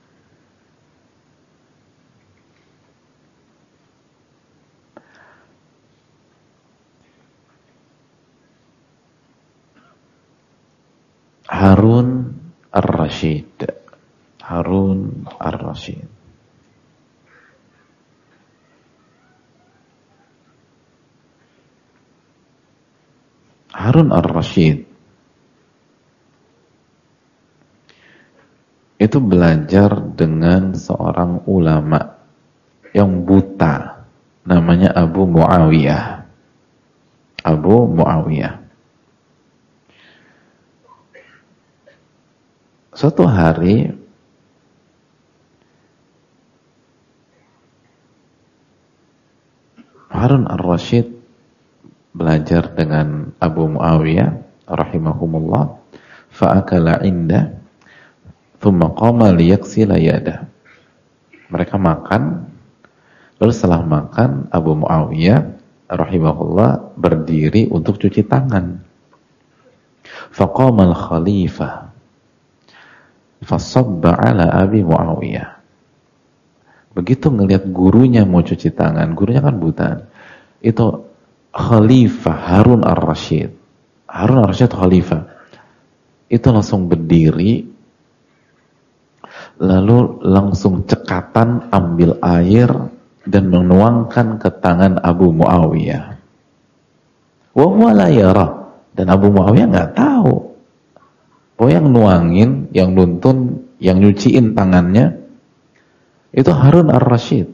Harun ar-Rashid. Harun ar-Rashid. Harun ar-Rashid itu belajar dengan seorang ulama yang buta, namanya Abu Muawiyah. Abu Muawiyah. Suatu hari Harun ar-Rashid belajar dengan Abu Muawiyah rahimahumullah, fa'akala indah thumma qama liyaksila yadah. Mereka makan, lalu setelah makan Abu Muawiyah rahimahullah berdiri untuk cuci tangan. Faqama al-khalifah fasabba ala Abi Muawiyah. Begitu ngelihat gurunya mau cuci tangan, gurunya kan buta. Itu Khalifah Harun ar-Rashid. Harun ar-Rashid khalifah. Itu langsung berdiri, lalu langsung cekatan ambil air dan menuangkan ke tangan Abu Muawiyah. Wa huwa la yara. Dan Abu Muawiyah nggak tahu. Oh, yang nuangin, yang nuntun, yang nyuciin tangannya itu Harun ar-Rashid.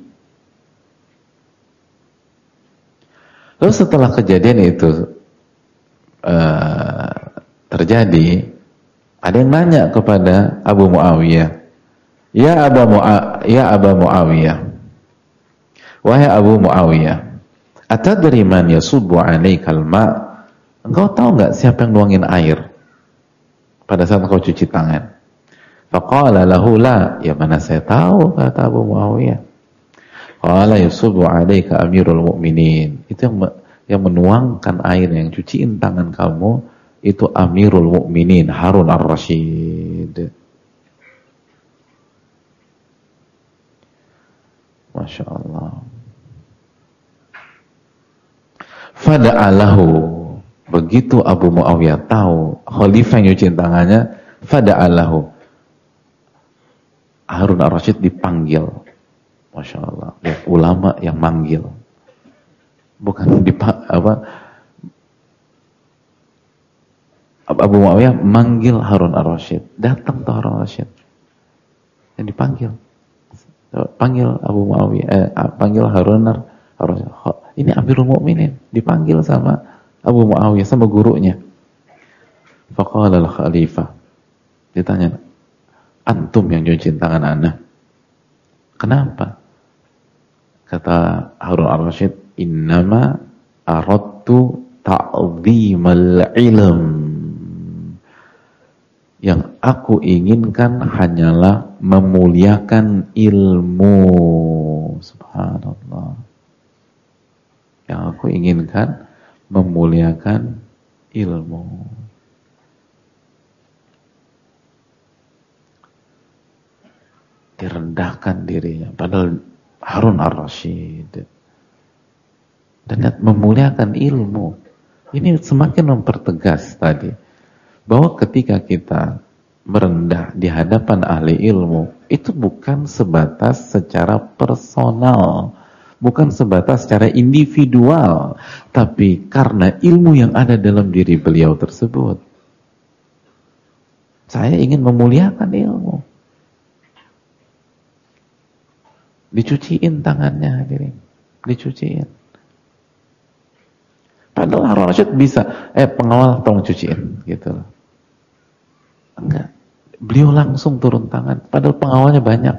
Lalu setelah kejadian itu terjadi, ada yang nanya kepada Abu Muawiyah, Ya Aba Muawiyah, wahai Abu Muawiyah, atadri man yasubbu 'alaikal ma'? Engkau tahu enggak siapa yang nuangin air pada saat engkau cuci tangan? Faqala lahu la, ya mana saya tahu, kata Abu Muawiyah. Qala yasubbu 'alaika Amirul Mukminin. Itu yang menuangkan air, yang cuciin tangan kamu itu Amirul Mukminin Harun ar-Rashid. Masya Allah. Fada'alahu. Begitu Abu Muawiyah tahu khalifah yang nyuciin tangannya, fada'alahu. Harun ar-Rashid dipanggil. Masya Allah. Lihat, ulama yang manggil. Bukan Abu Muawiyah manggil Harun ar-Rashid. Datang tuh Harun ar-Rashid. Yang dipanggil. Panggil Abu Muawiyah, panggil Harun ar-Rashid. Ini Amirul Mukminin, dipanggil sama Abu Muawiyah, sama gurunya. Faqala al-khalifah. Ditanya, Antum yang nyuciin tangan ana. Kenapa? Kata Harun ar-Rasyid, innama aradtu ta'zimal ilm. Yang aku inginkan hanyalah memuliakan ilmu. Subhanallah. Yang aku inginkan memuliakan ilmu. Direndahkan dirinya. Padahal Harun ar-Rasyid. Dan memuliakan ilmu. Ini semakin mempertegas tadi. Bahwa ketika kita merendah di hadapan ahli ilmu, itu bukan sebatas secara personal. Bukan sebatas secara individual. Tapi karena ilmu yang ada dalam diri beliau tersebut. Saya ingin memuliakan ilmu. Dicuciin tangannya hadirin. Dicuciin. Padahal Harun Rasyid bisa, pengawal tolong cuciin. Gitu loh. Enggak. Beliau langsung turun tangan. Padahal pengawalnya banyak.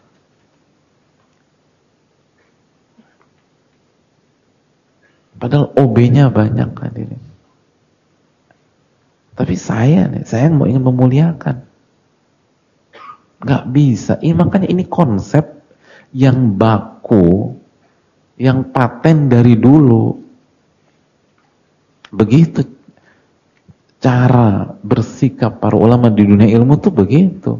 Padahal OB-nya banyak hadirin. Tapi saya mau ingin memuliakan. Enggak bisa. Makanya ini konsep yang baku, yang paten dari dulu. Begitu cara bersikap para ulama di dunia ilmu tuh begitu.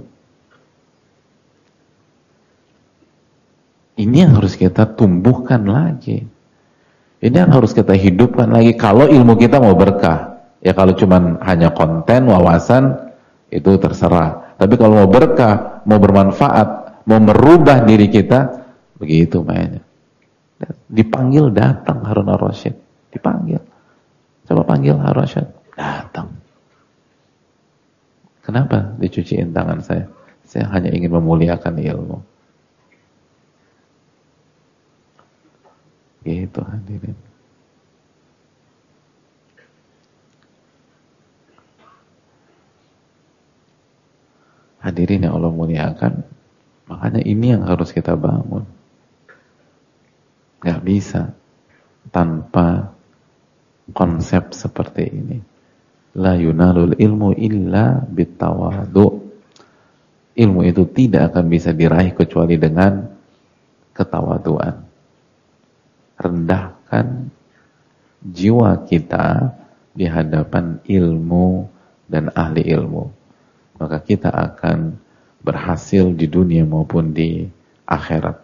Ini yang harus kita tumbuhkan lagi. Ini yang harus kita hidupkan lagi. Kalau ilmu kita mau berkah, ya kalau cuman hanya konten, wawasan, itu terserah. Tapi kalau mau berkah, mau bermanfaat, mau merubah diri kita, begitu mainnya. Dipanggil datang Harun ar-Rasyid. Dipanggil. Coba panggil Harun ar-Rasyid. Datang. Kenapa dicuciin tangan saya? Saya hanya ingin memuliakan ilmu. Gitu hadirin. Hadirin yang Allah muliakan, makanya ini yang harus kita bangun. Gak bisa tanpa konsep seperti ini. La yunalul ilmu illa bitawadu. Ilmu itu tidak akan bisa diraih kecuali dengan ketawaduan. Rendahkan jiwa kita di hadapan ilmu dan ahli ilmu. Maka kita akan berhasil di dunia maupun di akhirat.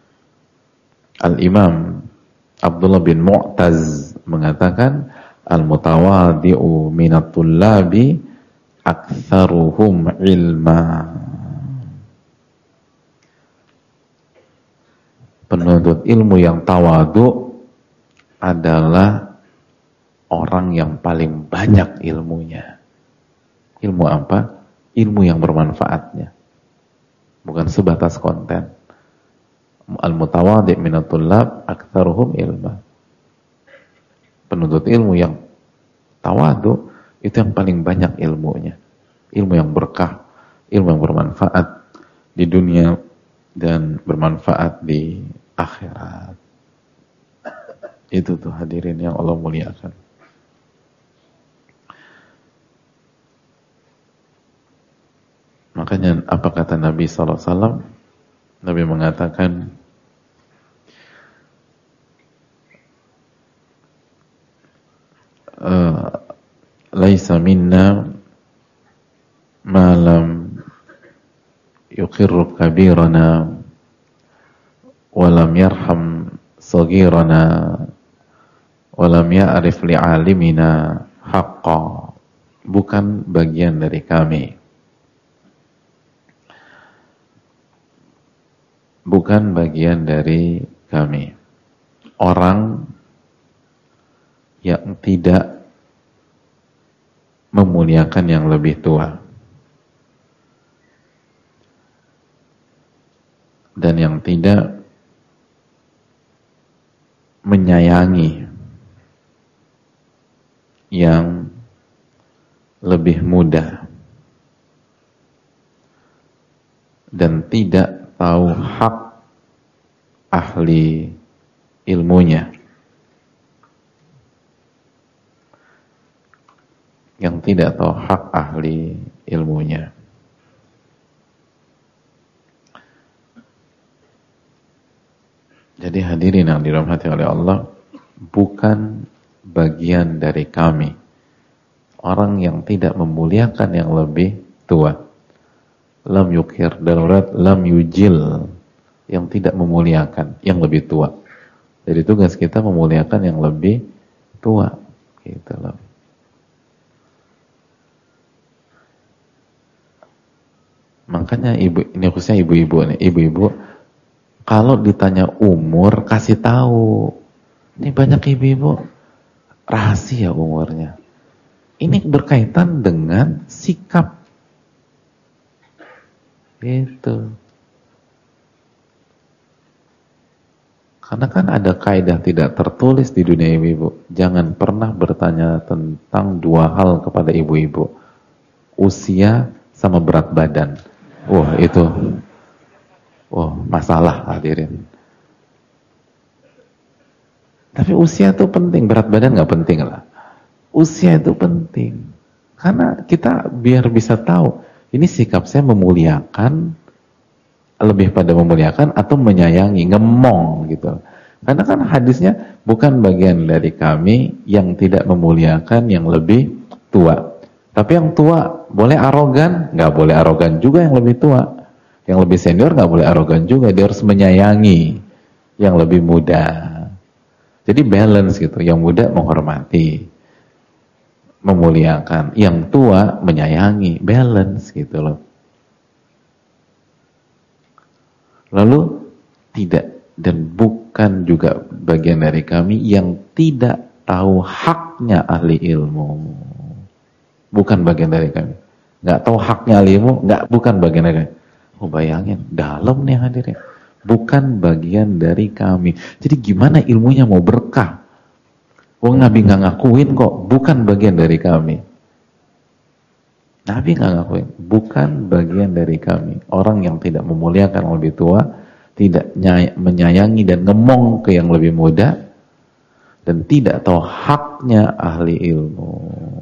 Al-Imam Abdullah bin Mu'taz mengatakan, al-mutawadi'u minat tullabi aktsaruhum ilma. Penuntut ilmu yang tawadu adalah orang yang paling banyak ilmunya. Ilmu apa? Ilmu yang bermanfaatnya. Bukan sebatas konten. Al-mutawadi' minat tullab aktsaruhum ilma. Penuntut ilmu yang tawadu itu yang paling banyak ilmunya. Ilmu yang berkah, ilmu yang bermanfaat di dunia dan bermanfaat di akhirat. Itu tuh hadirin yang Allah muliakan. Makanya apa kata Nabi SAW? Nabi mengatakan, laisa minna ma lam yuqirru kabirana wa lam yarham saghirana wa lam ya'rif li'alimina haqqa. Bukan bagian dari kami. Bukan bagian dari kami orang yang tidak memuliakan yang lebih tua dan yang tidak menyayangi yang lebih muda dan tidak tahu hak ahli ilmunya. Yang tidak tahu hak ahli ilmunya. Jadi hadirin yang dirahmati oleh Allah, bukan bagian dari kami orang yang tidak memuliakan yang lebih tua. Lam yukir darurat, lam yujil, yang tidak memuliakan yang lebih tua. Jadi tugas kita memuliakan yang lebih tua, gitu loh. Makanya ini khususnya ibu-ibu nih, ibu-ibu kalau ditanya umur kasih tahu. Ini banyak ibu-ibu rahasia umurnya. Ini berkaitan dengan sikap. Gitu. Karena kan ada kaidah tidak tertulis di dunia ibu-ibu. Jangan pernah bertanya tentang dua hal kepada ibu-ibu. Usia sama berat badan. Wah, itu masalah, hadirin. Tapi usia itu penting, berat badan nggak penting lah. Usia itu penting. Karena kita biar bisa tahu, ini sikap saya memuliakan, lebih pada memuliakan atau menyayangi, ngemong gitu. Karena kan hadisnya bukan bagian dari kami yang tidak memuliakan yang lebih tua. Tapi yang tua boleh arogan, nggak boleh arogan juga yang lebih tua. Yang lebih senior nggak boleh arogan juga, dia harus menyayangi yang lebih muda. Jadi balance gitu, yang muda menghormati, memuliakan, yang tua menyayangi, balance gitu loh. Lalu tidak dan bukan juga bagian dari kami yang tidak tahu haknya ahli ilmu. Bukan bagian dari kami. Nggak tahu haknya ahli ilmu, bukan bagian dari kami. Oh bayangin, dalam nih hadirin. Bukan bagian dari kami. Jadi gimana ilmunya mau berkah? Wong Nabi nggak ngakuin kok, bukan bagian dari kami. Nabi nggak ngakuin, bukan bagian dari kami. Orang yang tidak memuliakan yang lebih tua, tidak menyayangi dan ngemong ke yang lebih muda, dan tidak tahu haknya ahli ilmu.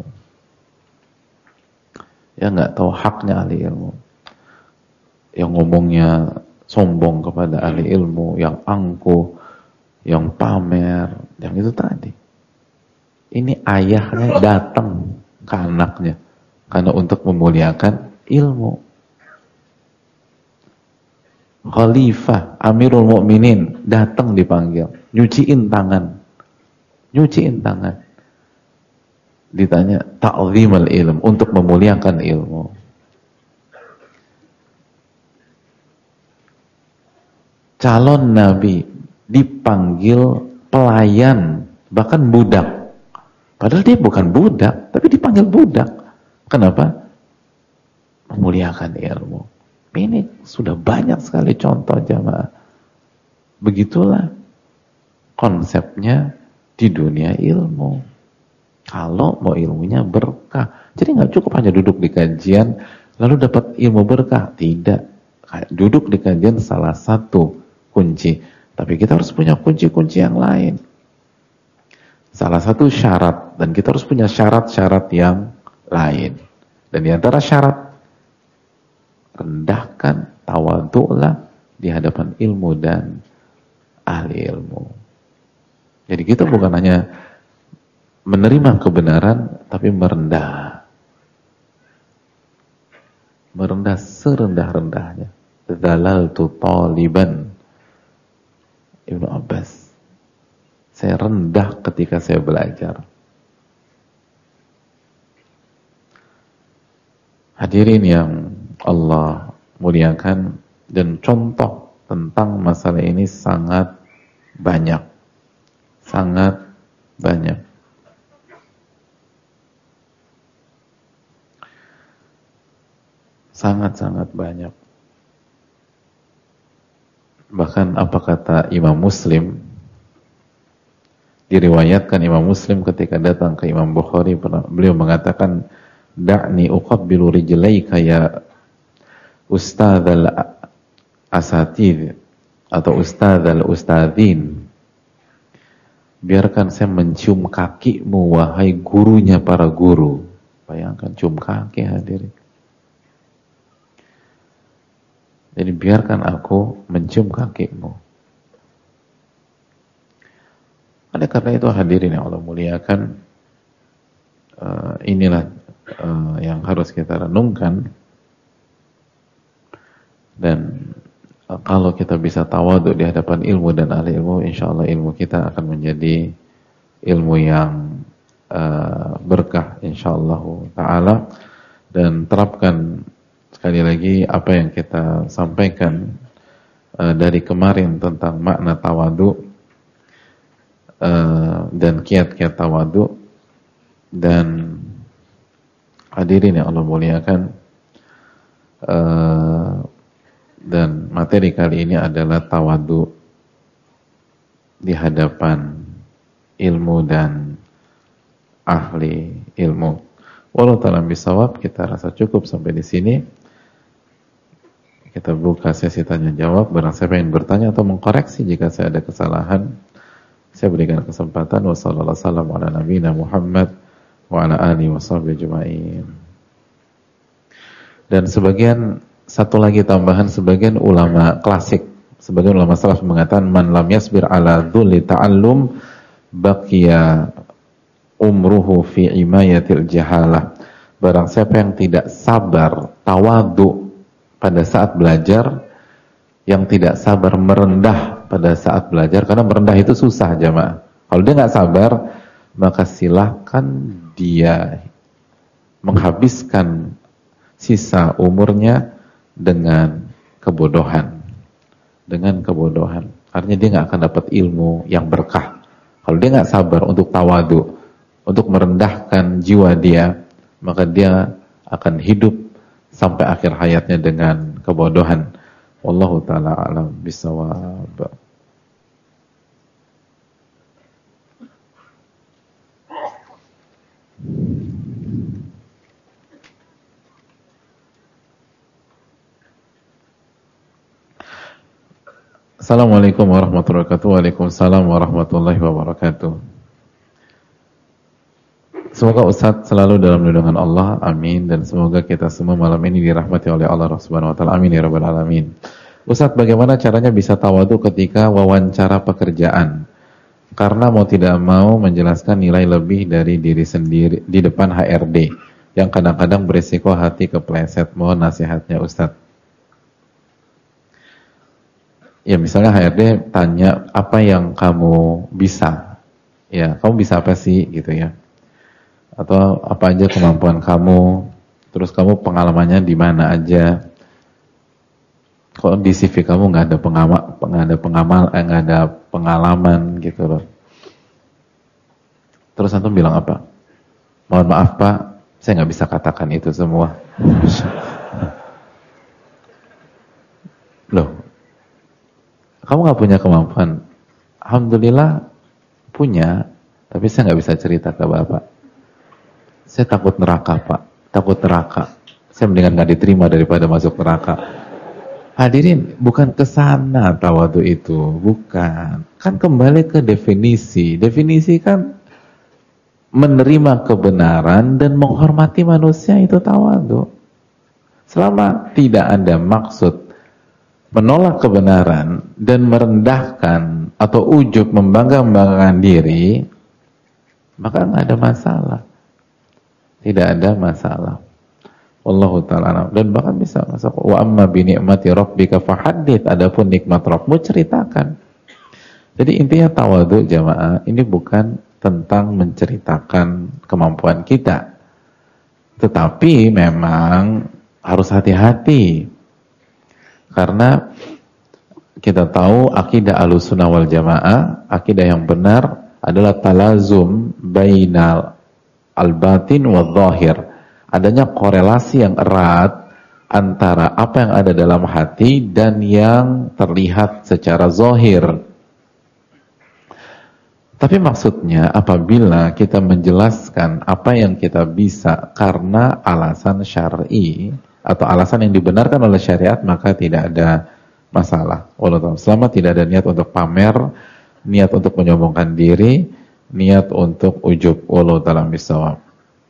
Ya nggak tahu haknya ahli ilmu. Yang ngomongnya sombong kepada ahli ilmu, yang angkuh, yang pamer, yang itu tadi. Ini ayahnya datang ke anaknya karena untuk memuliakan ilmu. Khalifah, Amirul Mukminin datang dipanggil, nyuciin tangan. Ditanya ta'zimul ilm, untuk memuliakan ilmu. Calon nabi dipanggil pelayan, bahkan budak. Padahal dia bukan budak, tapi dipanggil budak. Kenapa? Memuliakan ilmu. Ini sudah banyak sekali contoh jamaah. Begitulah konsepnya di dunia ilmu. Kalau mau ilmunya berkah. Jadi nggak cukup hanya duduk di kajian lalu dapat ilmu berkah. Tidak. Duduk di kajian salah satu kunci. Tapi kita harus punya kunci-kunci yang lain. Salah satu syarat. Dan kita harus punya syarat-syarat yang lain. Dan di antara syarat, rendahkan, tawadhu'lah di hadapan ilmu dan ahli ilmu. Jadi kita bukan hanya menerima kebenaran, tapi merendah. Merendah serendah-rendahnya. Dhalaltu taliban. Ibnu Abbas. Saya rendah ketika saya belajar. Hadirin yang Allah muliakan, dan contoh tentang masalah ini sangat banyak. Sangat banyak. Sangat-sangat banyak. Bahkan apa kata Imam Muslim, diriwayatkan Imam Muslim ketika datang ke Imam Bukhari, beliau mengatakan, da'ni uqabbilu rijlaika ya ustadzal asatidz atau ustadzin, biarkan saya mencium kakimu wahai gurunya para guru. Bayangkan cium kaki, hadirin. Jadi biarkan aku mencium kakimu. Oleh karena itu hadirin yang Allah muliakan, inilah yang harus kita renungkan. Dan kalau kita bisa tawadhu di hadapan ilmu dan ahli ilmu, insya Allah ilmu kita akan menjadi ilmu yang berkah insya Allah ta'ala. Dan terapkan sekali lagi apa yang kita sampaikan dari kemarin tentang makna tawadhu dan kiat-kiat tawadhu. Dan hadirin yang Allah muliakan, dan materi kali ini adalah tawadhu di hadapan ilmu dan ahli ilmu. Wallahu ta'ala bisawab, kita rasa cukup sampai di sini. Kita buka sesi tanya jawab. Barang siapa yang bertanya atau mengkoreksi jika saya ada kesalahan, saya berikan kesempatan. Wassalamualaikum warahmatullahi wabarakatuh wa ala alihi washabbihi ajma'in. Dan satu lagi tambahan, sebagian ulama klasik, sebagian ulama salaf mengatakan man lam yasbir ala dhulli ta'allum baqiya umruhu fi imayatil jahalah. Barang siapa yang tidak sabar tawadhu pada saat belajar, yang tidak sabar merendah pada saat belajar, karena merendah itu susah jamaah. Kalau dia nggak sabar, maka silahkan dia menghabiskan sisa umurnya dengan kebodohan. Dengan kebodohan. Artinya dia nggak akan dapat ilmu yang berkah. Kalau dia nggak sabar untuk tawadhu, untuk merendahkan jiwa dia, maka dia akan hidup sampai akhir hayatnya dengan kebodohan. Wallahu ta'ala a'lam bishawab. Assalamualaikum warahmatullahi wabarakatuh. Waalaikumsalam warahmatullahi wabarakatuh. Semoga Ustadz selalu dalam lindungan Allah, amin. Dan semoga kita semua malam ini dirahmati oleh Allah Subhanahu wa ta'ala, amin ya rabbal alamin. Ustadz, bagaimana caranya bisa tawadhu ketika wawancara pekerjaan? Karena mau tidak mau menjelaskan nilai lebih dari diri sendiri di depan HRD, yang kadang-kadang berisiko hati kepleset. Mohon nasihatnya Ustadz. Ya misalnya HRD tanya apa yang kamu bisa, ya kamu bisa apa sih gitu ya, atau apa aja kemampuan kamu, terus kamu pengalamannya di mana aja, kok di CV kamu nggak ada pengalaman gitu loh. Terus antum bilang apa? Mohon maaf Pak, saya nggak bisa katakan itu semua. Loh, kamu nggak punya kemampuan? Alhamdulillah punya, tapi saya nggak bisa cerita ke Bapak. Saya takut neraka Pak, takut neraka. Saya mendingan nggak diterima daripada masuk neraka. Hadirin, bukan ke sana tawadhu itu, bukan. Kan kembali ke definisi. Definisi kan menerima kebenaran dan menghormati manusia, itu tawadhu. Selama tidak ada maksud menolak kebenaran dan merendahkan atau ujub membangga-banggakan diri, maka nggak ada masalah. Tidak ada masalah. Wallahu ta'ala. Dan bahkan bisa masuk wa amma bi ni'mati rabbika fahaddits, adapun nikmat Rabbmu ceritakan. Jadi intinya tawadhu jamaah ini bukan tentang menceritakan kemampuan kita, tetapi memang harus hati-hati. Karena kita tahu akidah Ahlussunnah wal Jamaah, akidah yang benar adalah talazum bainal al-batin wal zahir. Adanya korelasi yang erat antara apa yang ada dalam hati dan yang terlihat secara zahir. Tapi maksudnya apabila kita menjelaskan apa yang kita bisa karena alasan syar'i atau alasan yang dibenarkan oleh syariat, maka tidak ada masalah. Wallahu a'lam. Selama tidak ada niat untuk pamer, niat untuk menyombongkan diri, niat untuk ujub. Wallahu a'lam bishawab.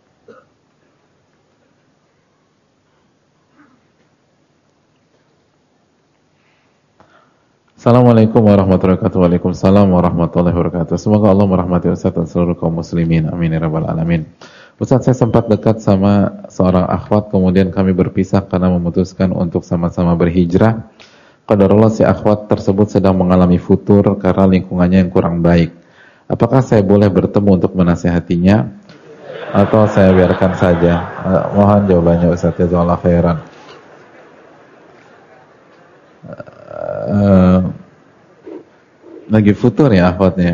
Assalamualaikum warahmatullahi wabarakatuh. Waalaikumsalam warahmatullahi wabarakatuh. Semoga Allah merahmati Ustaz dan seluruh kaum muslimin. Amin ya rabbal alamin. Ustaz, saya sempat dekat sama seorang akhwat, kemudian kami berpisah karena memutuskan untuk sama-sama berhijrah. Qadarullah si akhwat tersebut sedang mengalami futur karena lingkungannya yang kurang baik. Apakah saya boleh bertemu untuk menasihatinya atau saya biarkan saja? Mohon jawabannya Ustaz, jazakallahu khairan. Lagi futur ya akhwatnya.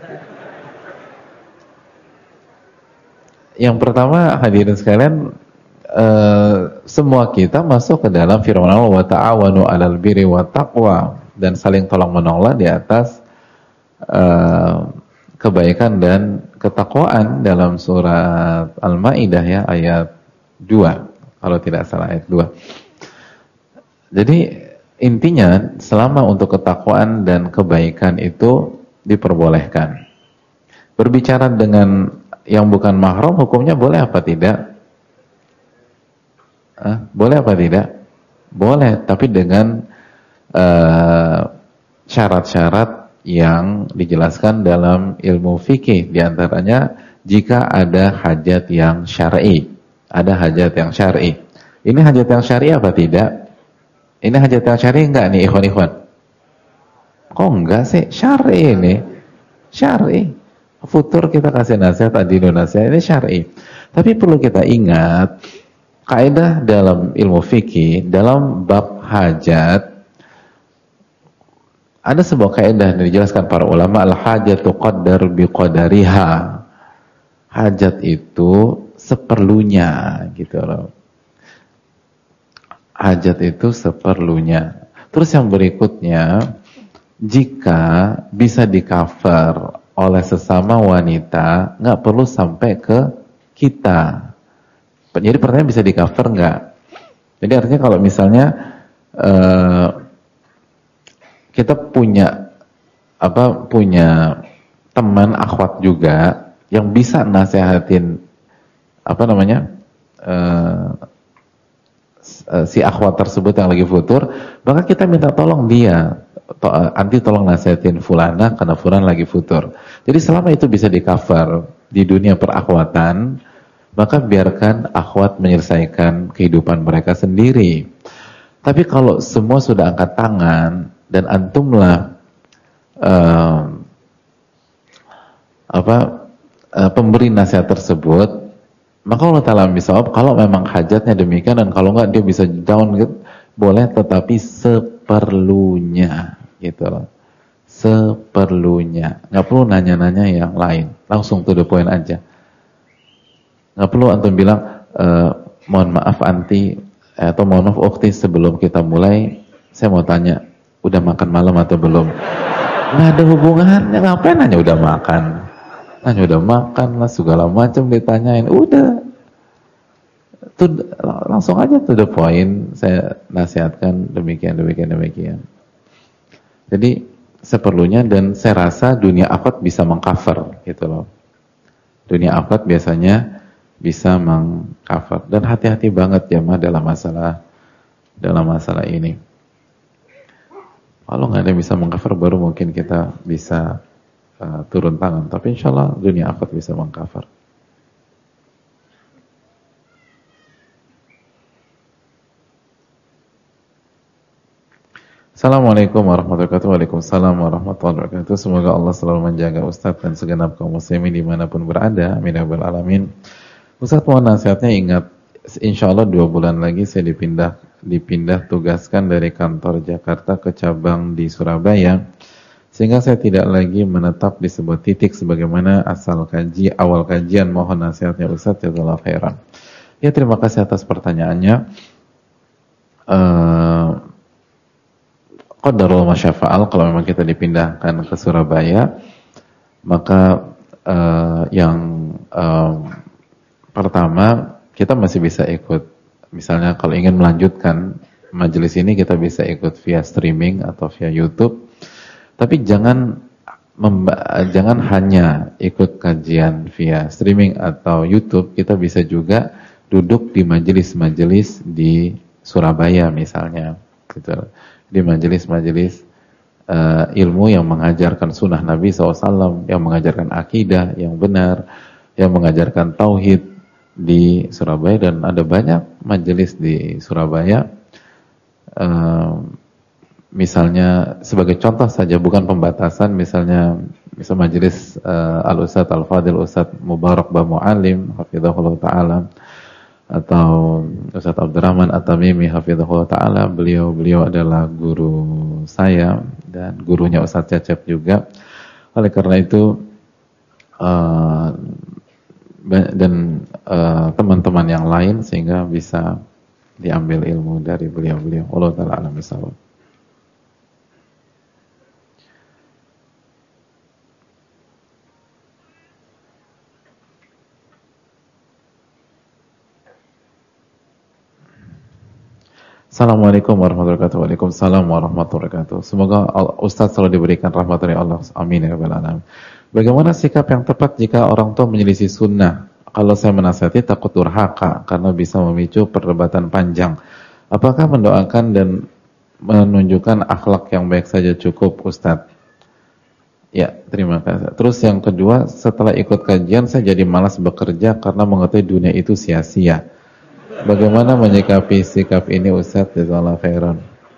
Yang pertama hadirin sekalian, semua kita masuk ke dalam firman Allah wa ta'awanu 'alal birri wat taqwa, dan saling tolong menolong di atas kebaikan dan ketakwaan dalam surat Al-Maidah ya ayat 2 kalau tidak salah, ayat 2. Jadi intinya selama untuk ketakwaan dan kebaikan itu diperbolehkan. Berbicara dengan yang bukan mahram hukumnya boleh apa tidak? Boleh apa tidak? Boleh, tapi dengan syarat-syarat yang dijelaskan dalam ilmu fikih. Di antaranya jika ada hajat yang syar'i. Ada hajat yang syar'i. Ini hajat yang syar'i apa tidak? Ini hajat yang syar'i enggak nih ikhwan-ikhwan? Kok enggak sih? Syar'i ini. Syar'i. Futur kita kasih nasihat, adinu nasihat, ini syar'i. Tapi perlu kita ingat, kaidah dalam ilmu fikih, dalam bab hajat, ada sebuah kaidah yang dijelaskan para ulama, al-hajatu qaddar biqadariha. Hajat itu seperlunya, gitu loh. Hajat itu seperlunya. Terus yang berikutnya, jika bisa di-cover oleh sesama wanita, nggak perlu sampai ke kita. Jadi pertanyaan bisa di-cover nggak? Jadi artinya kalau misalnya kita punya teman akhwat juga yang bisa nasehatin si akhwat tersebut yang lagi futur, maka kita minta tolong dia, anti tolong nasihatin fulana karena fulan lagi futur. Jadi selama itu bisa di-cover di dunia perakhwatan, maka biarkan akhwat menyelesaikan kehidupan mereka sendiri. Tapi kalau semua sudah angkat tangan dan antumlah pemberi nasihat tersebut, maka Allah Ta'ala bisawab, kalau memang hajatnya demikian, dan kalau enggak dia bisa down gitu, boleh, tetapi seperlunya gitu loh. Seperlunya. Nggak perlu nanya-nanya yang lain. Langsung to the point aja. Nggak perlu antum bilang, mohon maaf anti, atau mohon maaf ukhti, sebelum kita mulai, saya mau tanya, udah makan malam atau belum? Nggak ada hubungannya, ngapain nanya udah makan? Nanya udah makan lah, segala macam ditanyain, udah. Langsung aja to the point, saya nasihatkan demikian. Jadi seperlunya, dan saya rasa dunia akhwat bisa mengcover gitu loh. Dunia akhwat biasanya bisa mengcover, dan hati-hati banget jamaah dalam masalah ini. Kalau nggak ada yang bisa mengcover, baru mungkin kita bisa turun tangan. Tapi insya Allah dunia akhwat bisa mengcover. Assalamualaikum warahmatullahi wabarakatuh. Waalaikumsalam warahmatullahi wabarakatuh. Semoga Allah selalu menjaga Ustadz dan segenap kaum muslimin dimanapun berada. Amin ya rabbal alamin. Ustadz mohon nasihatnya, ingat, insya Allah 2 bulan lagi saya dipindah tugaskan dari kantor Jakarta ke cabang di Surabaya, sehingga saya tidak lagi menetap di sebuah titik sebagaimana awal kajian. Mohon nasihatnya Ustadz, jazakallahu khairan. Ya, terima kasih atas pertanyaannya. Qadarul masyafa'al, kalau memang kita dipindahkan ke Surabaya, maka pertama kita masih bisa ikut. Misalnya kalau ingin melanjutkan majelis ini kita bisa ikut via streaming atau via YouTube. Tapi jangan hanya ikut kajian via streaming atau YouTube, kita bisa juga duduk di majelis-majelis di Surabaya misalnya, gitu. Di majelis-majelis ilmu yang mengajarkan sunnah Nabi SAW, yang mengajarkan akidah yang benar, yang mengajarkan tauhid di Surabaya, dan ada banyak majelis di Surabaya. Misalnya sebagai contoh saja, bukan pembatasan, misalnya majelis Al-Ustadz Al-Fadil Ustadz Mubarak Bamu'alim hafizahullah ta'ala, atau Ustadz Abdurrahman At-Tamimi hafizahullah ta'ala. Beliau adalah guru saya dan gurunya Ustadz Cecep juga. Oleh karena itu dan teman-teman yang lain, sehingga bisa diambil ilmu dari beliau-beliau. Allah ta'ala alam bisawab. Assalamualaikum warahmatullahi wabarakatuh. Waalaikumsalam warahmatullahi wabarakatuh. Semoga Ustaz selalu diberikan rahmat dari Allah. Amin ya rabbal alamin. Bagaimana sikap yang tepat jika orang tua menyelisih sunnah? Kalau saya menasihati takut durhaka karena bisa memicu perdebatan panjang. Apakah mendoakan dan menunjukkan akhlak yang baik saja cukup, Ustaz? Ya, terima kasih. Terus yang kedua, setelah ikut kajian saya jadi malas bekerja karena mengetahui dunia itu sia-sia. Bagaimana menyikapi sikap ini, Ustaz? Jazakallahu khairan.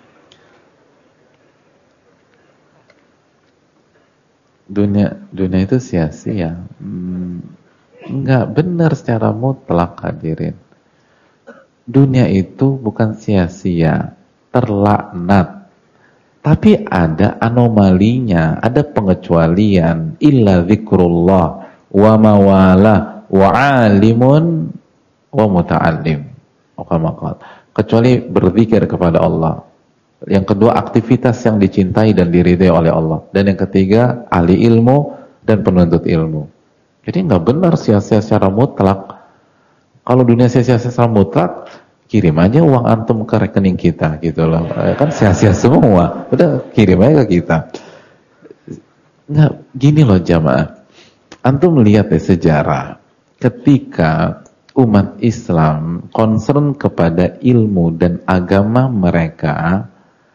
Dunia itu sia-sia. Enggak benar secara mutlak, hadirin. Dunia itu bukan sia-sia, terlaknat. Tapi ada anomalinya, ada pengecualian. Illa zikrullah wa mawala wa alimun wa muta'allim. Kecuali berzikir kepada Allah. Yang kedua, aktivitas yang dicintai dan diridai oleh Allah. Dan yang ketiga, ahli ilmu dan penuntut ilmu. Jadi nggak benar sia-sia secara mutlak. Kalau dunia sia-sia secara mutlak, kirim aja uang antum ke rekening kita, gitu loh. Kan sia-sia semua. Udah kirim aja ke kita. Nggak, gini loh jamaah. Antum lihat deh sejarah. Ketika umat Islam concern kepada ilmu dan agama mereka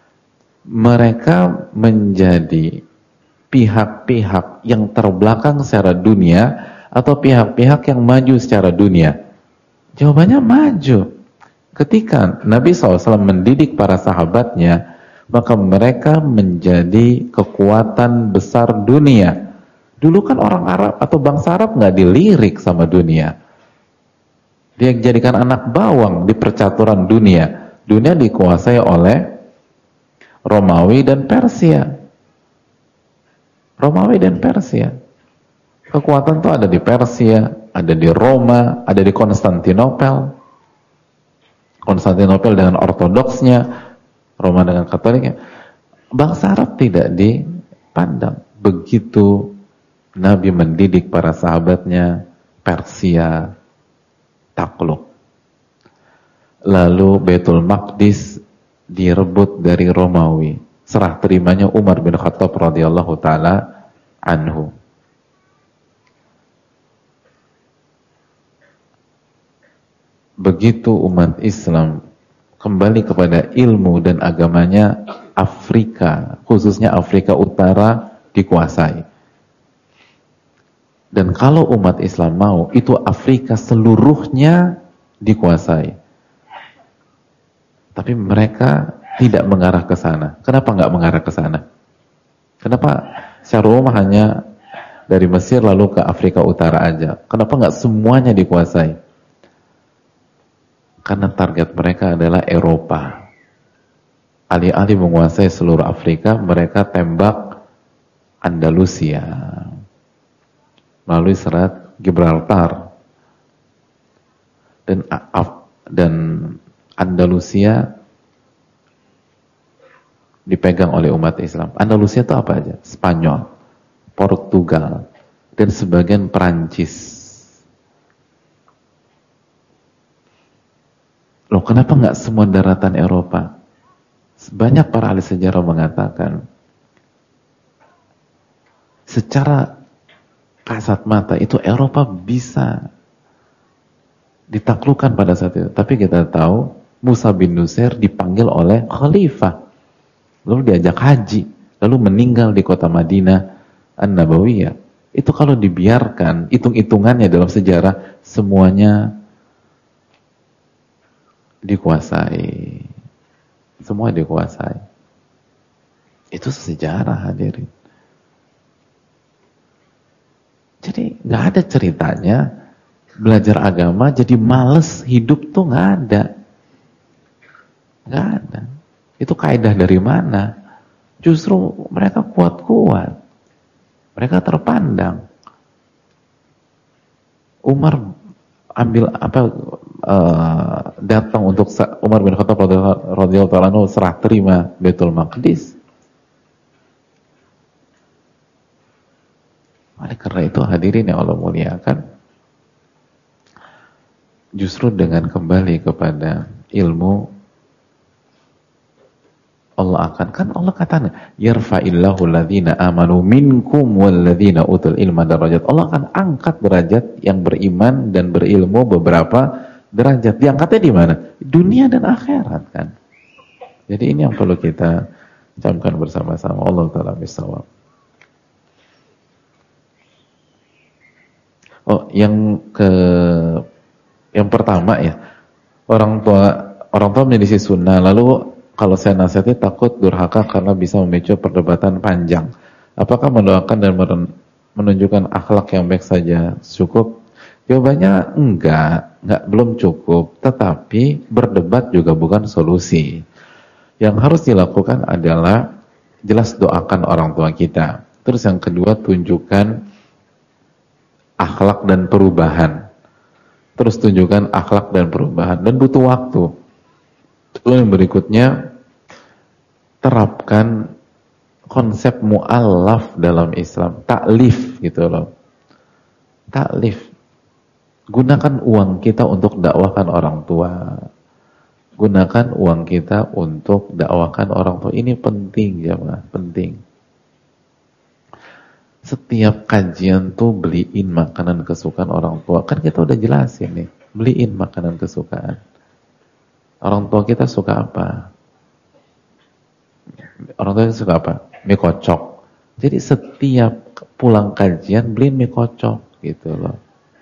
menjadi pihak-pihak yang terbelakang secara dunia atau pihak-pihak yang maju secara dunia? Jawabannya maju. Ketika Nabi SAW mendidik para sahabatnya, maka mereka menjadi kekuatan besar dunia. Dulu kan orang Arab atau bangsa Arab nggak dilirik sama dunia. Dia dijadikan anak bawang di percaturan dunia. Dunia dikuasai oleh Romawi dan Persia. Romawi dan Persia. Kekuatan itu ada di Persia, ada di Roma, ada di Konstantinopel. Konstantinopel dengan ortodoksnya, Roma dengan katoliknya. Bangsa Arab tidak dipandang. Begitu Nabi mendidik para sahabatnya, Persia takluk. Lalu Baitul Maqdis direbut dari Romawi. Serah terimanya Umar bin Khattab radhiyallahu taala anhu. Begitu umat Islam kembali kepada ilmu dan agamanya, Afrika, khususnya Afrika Utara, dikuasai. Dan kalau umat Islam mau, itu Afrika seluruhnya dikuasai. Tapi mereka tidak mengarah ke sana. Kenapa nggak mengarah ke sana? Kenapa secara umum hanya dari Mesir lalu ke Afrika Utara aja? Kenapa nggak semuanya dikuasai? Karena target mereka adalah Eropa. Alih-alih menguasai seluruh Afrika, mereka tembak Andalusia melalui Selat Gibraltar, dan Andalusia dipegang oleh umat Islam. Andalusia itu apa aja? Spanyol, Portugal, dan sebagian Perancis. Loh, kenapa nggak semua daratan Eropa? Banyak para ahli sejarah mengatakan secara kasat mata itu Eropa bisa ditaklukkan pada saat itu. Tapi kita tahu Musa bin Nusair dipanggil oleh khalifah, lalu diajak haji, lalu meninggal di kota Madinah An-Nabawiyah. Itu kalau dibiarkan, hitung-hitungannya dalam sejarah semuanya dikuasai. Semua dikuasai. Itu sejarah, hadirin. Jadi nggak ada ceritanya belajar agama jadi males hidup tuh nggak ada. Nggak ada. Itu kaidah dari mana? Justru mereka kuat-kuat. Mereka terpandang. Umar datang untuk Umar bin Khattab radhiyallahu anhu serah terima Baitul Maqdis. Oleh karena itu hadirin yang Allah muliakan, justru dengan kembali kepada ilmu Allah Allah katakan yarfa'illahu alladhina amanu minkum walladhina utul ilma darajat. Allah akan angkat derajat yang beriman dan berilmu beberapa derajat. Diangkatnya di mana? Dunia dan akhirat kan. Jadi ini yang perlu kita camkan bersama-sama. Allah taala bisawab. Yang pertama ya, orang tua menjadi sunnah. Lalu kalau saya nasihati takut durhaka karena bisa memicu perdebatan panjang. Apakah mendoakan dan menunjukkan akhlak yang baik saja cukup? Jawabannya enggak, belum cukup. Tetapi berdebat juga bukan solusi. Yang harus dilakukan adalah jelas doakan orang tua kita. Terus yang kedua, tunjukkan akhlak dan perubahan. Terus tunjukkan akhlak dan perubahan. Dan butuh waktu. Lalu yang berikutnya, terapkan konsep mu'allaf dalam Islam. Taklif gitu loh. Taklif. Gunakan uang kita untuk dakwahkan orang tua. Gunakan uang kita untuk dakwahkan orang tua. Ini penting jemaah, penting. Setiap kajian tuh beliin makanan kesukaan orang tua. Kan kita udah jelasin nih, beliin makanan kesukaan. Orang tua kita suka apa? Orang tua kita suka apa? Mie kocok. Jadi setiap pulang kajian beliin mie kocok gitu loh.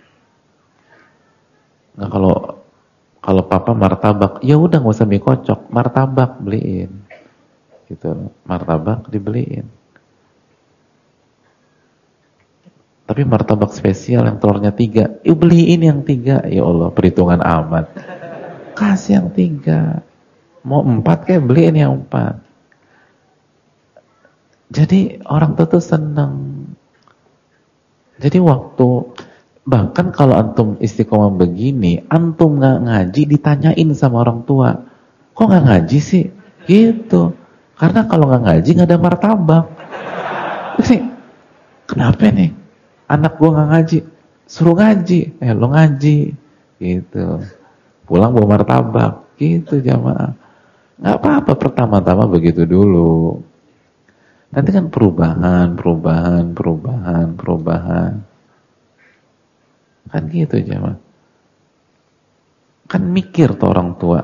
Nah kalau papa martabak, ya udah nggak usah mie kocok, martabak beliin. Gitu loh. Martabak dibeliin. Tapi martabak spesial yang telurnya 3, yuk beliin yang 3. Ya Allah, perhitungan amat. Kasih yang 3. Mau 4 kayak beliin yang 4. Jadi orang tua tuh senang. Jadi bahkan kalau antum istiqomah begini, antum nggak ngaji ditanyain sama orang tua, kok nggak ngaji sih? Gitu. Karena kalau nggak ngaji nggak ada martabak. Jadi, kenapa nih? Anak gua nggak ngaji, suruh ngaji, lo ngaji, gitu. Pulang bawa martabak, gitu jamaah. Nggak apa-apa, pertama-tama begitu dulu. Nanti kan perubahan. Kan gitu jamaah. Kan mikir tuh orang tua.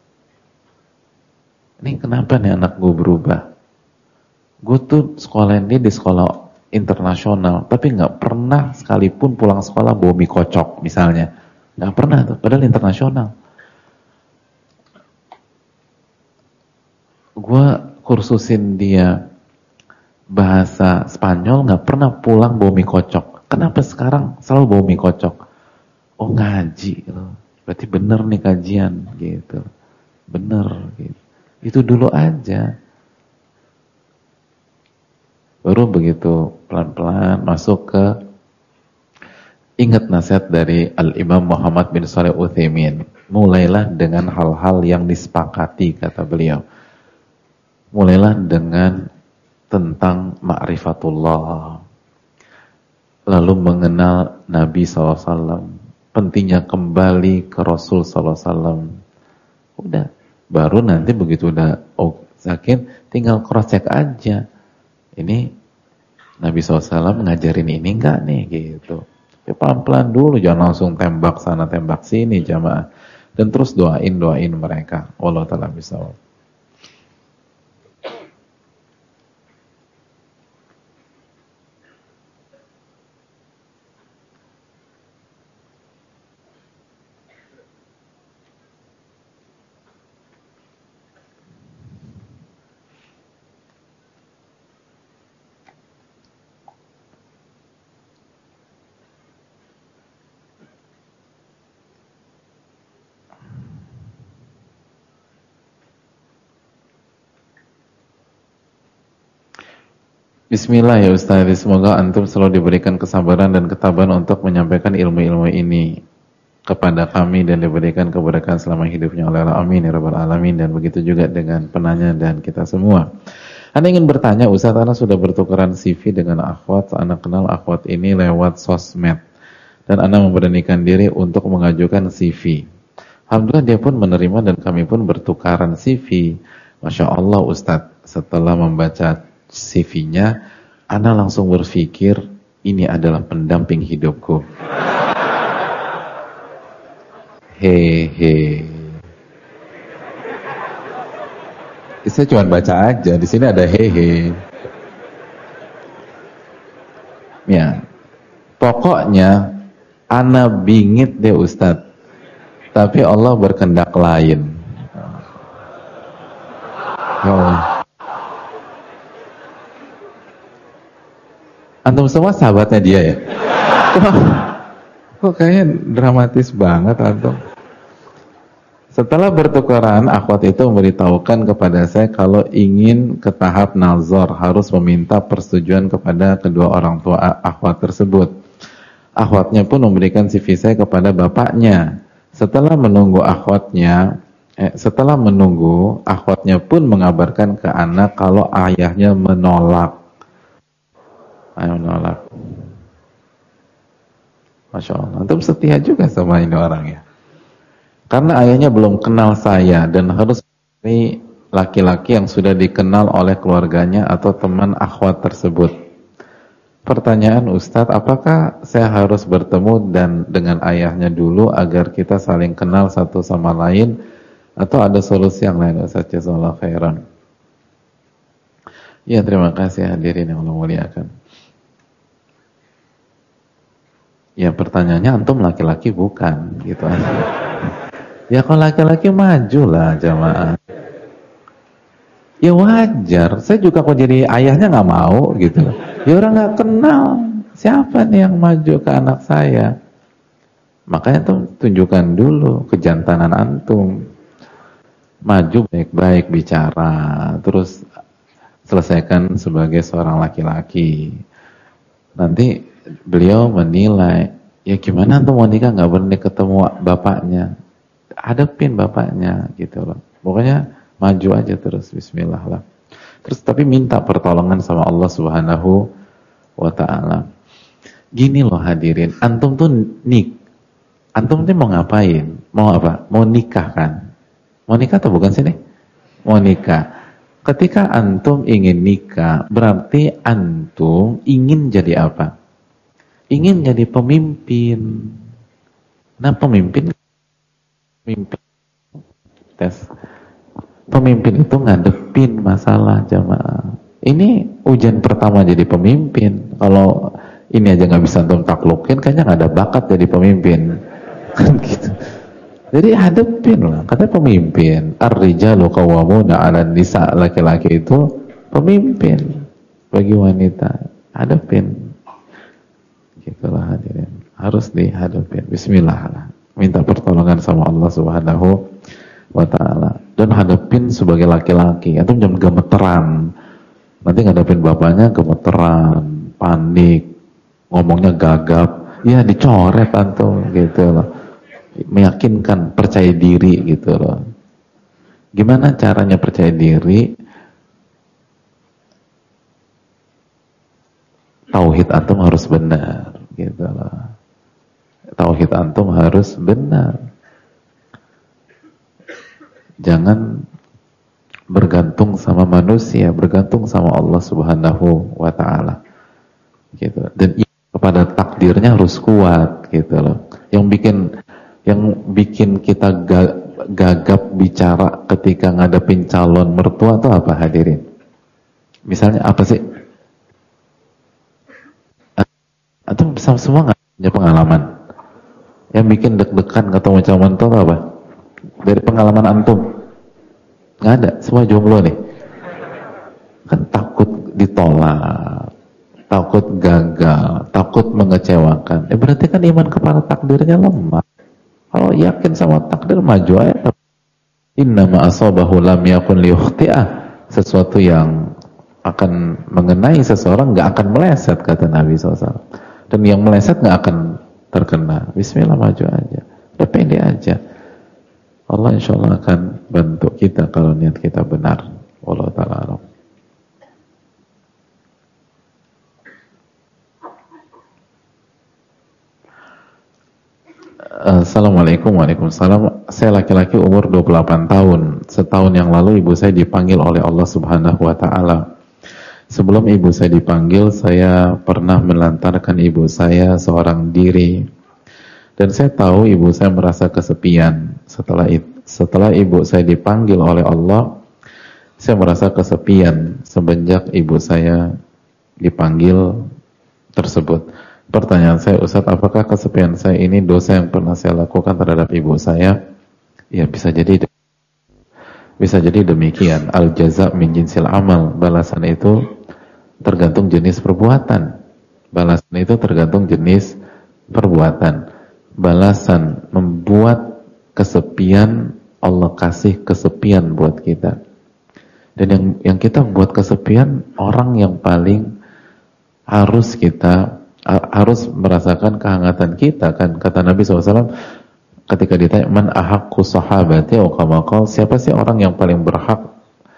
Ini kenapa nih anak gue berubah? Gue tuh sekolah ini di sekolah internasional, tapi nggak pernah sekalipun pulang sekolah bawa mie kocok misalnya. Nggak pernah tuh, padahal internasional. Gue kursusin dia bahasa Spanyol, nggak pernah pulang bawa mie kocok. Kenapa sekarang selalu bawa mie kocok? Oh ngaji, berarti bener nih kajian, gitu. Bener, gitu. Itu dulu aja. Baru begitu pelan-pelan masuk ke, ingat nasihat dari Al-Imam Muhammad bin Shalih Utsaimin. Mulailah dengan hal-hal yang disepakati, kata beliau. Mulailah dengan tentang ma'rifatullah, lalu mengenal Nabi SAW, pentingnya kembali ke Rasul SAW. Udah, baru nanti begitu udah sakit, tinggal cross check aja. Ini Nabi SAW ngajarin ini enggak nih gitu. Ya, pelan-pelan dulu, jangan langsung tembak sana tembak sini jamaah. Dan terus doain mereka. Wallahu ta'ala bishawab. Bismillah ya Ustaz, semoga antum selalu diberikan kesabaran dan ketabahan untuk menyampaikan ilmu-ilmu ini kepada kami dan diberikan keberkahan selama hidupnya oleh Allah. Amin ya rabbal alamin. Dan begitu juga dengan penanya dan kita semua. Anda ingin bertanya, Ustaz, Anda sudah bertukaran CV dengan akhwat, Anda kenal akhwat ini lewat sosmed dan Anda memberanikan diri untuk mengajukan CV. Alhamdulillah dia pun menerima dan kami pun bertukaran CV. Masya Allah Ustaz, setelah membaca CV-nya, Ana langsung berpikir ini adalah pendamping hidupku. Hehe. Saya cuma baca aja, di sini ada hehe. Ya, pokoknya Ana bingit deh Ustadz, tapi Allah berkehendak lain. Ya Allah. Antum semua sahabatnya dia ya? Kok kayaknya dramatis banget antum. Setelah bertukaran, akhwat itu memberitahukan kepada saya kalau ingin ke tahap nazar harus meminta persetujuan kepada kedua orang tua akhwat tersebut. Akhwatnya pun memberikan CV saya kepada bapaknya. Setelah menunggu akhwatnya pun mengabarkan ke anak kalau ayahnya menolak. Masya Allah, antum setia juga sama ini orang ya. Karena ayahnya belum kenal saya dan harus ini laki-laki yang sudah dikenal oleh keluarganya atau teman akhwat tersebut. Pertanyaan Ustadz, apakah saya harus bertemu dengan ayahnya dulu agar kita saling kenal satu sama lain atau ada solusi yang lain Ustadz? Jazakallahu khairan. Ya, terima kasih hadirin yang Allah muliakan. Ya, pertanyaannya antum laki-laki bukan gitu aja. Ya kalau laki-laki majulah jamaah. Ya wajar. Saya juga kok jadi ayahnya nggak mau gitu. Ya orang nggak kenal. Siapa nih yang maju ke anak saya? Makanya tuh tunjukkan dulu kejantanan antum. Maju baik-baik bicara, terus selesaikan sebagai seorang laki-laki. Nanti beliau menilai, ya gimana tuh mau nikah nggak berani ketemu bapaknya, hadapin bapaknya gitu loh. Pokoknya maju aja terus, bismillah lah. Terus tapi minta pertolongan sama Allah Subhanahu wa ta'ala. Gini loh hadirin, antum tuh antum tuh mau ngapain? Mau apa? Mau nikah kan? Mau nikah atau bukan sih nih? Mau nikah. Ketika antum ingin nikah, berarti antum ingin jadi apa? Ingin jadi pemimpin. Nah, pemimpin itu ngadepin masalah jamaah. Ini ujian pertama jadi pemimpin. Kalau ini aja nggak bisa antum taklukin, kayaknya nggak ada bakat jadi pemimpin. Gitu. Jadi hadepin lah. Kata pemimpin, ar-rijalu qawwamuna 'alan nisa, laki-laki itu pemimpin bagi wanita. Hadepin. Gitulah hadirin, harus dihadapin. Bismillah lah, minta pertolongan sama Allah Subhanahu wa ta'ala dan hadapin sebagai laki-laki. Antum jangan gemeteran, nanti ngadapin bapaknya gemeteran, panik, ngomongnya gagap, ya dicoret antum gitu loh. Meyakinkan, percaya diri gitu loh. Gimana caranya percaya diri? Tauhid antum harus benar gitu loh. Tauhid antum harus benar. Jangan bergantung sama manusia, bergantung sama Allah Subhanahu wa taala. Gitu. Dan kepada takdirnya harus kuat gitu loh. Yang bikin kita gagap bicara ketika ngadepin calon mertua itu apa, hadirin? Misalnya apa sih? Atau semua nggak punya pengalaman? Yang bikin deg-degan ketemu calon mertua itu apa? Dari pengalaman antum? Nggak ada, semua jomblo nih. Kan takut ditolak, takut gagal, takut mengecewakan. Berarti kan iman kepada takdirnya lemah. Kalau yakin sama takdir, maju aja. Innama asabahu lam yakun liyukhti'ah. Sesuatu yang akan mengenai seseorang nggak akan meleset, kata Nabi SAW. Dan yang meleset nggak akan terkena. Bismillah, maju aja. Udah pede aja. Allah insya Allah akan bantu kita kalau niat kita benar. Wallahu ta'ala a'lam. Assalamualaikum. Waalaikumsalam. Saya laki-laki umur 28 tahun. Setahun yang lalu ibu saya dipanggil oleh Allah Subhanahu wa taala. Sebelum ibu saya dipanggil, saya pernah melantarkan ibu saya seorang diri. Dan saya tahu ibu saya merasa kesepian. Setelah ibu saya dipanggil oleh Allah, saya merasa kesepian semenjak ibu saya dipanggil tersebut. Pertanyaan saya, Ustaz, apakah kesepian saya ini dosa yang pernah saya lakukan terhadap ibu saya? Ya, bisa jadi demikian. Al jaza min jinsil amal. Balasan itu tergantung jenis perbuatan. Balasan membuat kesepian, Allah kasih kesepian buat kita. Dan yang kita buat kesepian, orang yang paling harus merasakan kehangatan kita, kan? Kata Nabi SAW ketika ditanya, man ahaqqu sahabati wa qamakal, siapa sih orang yang paling berhak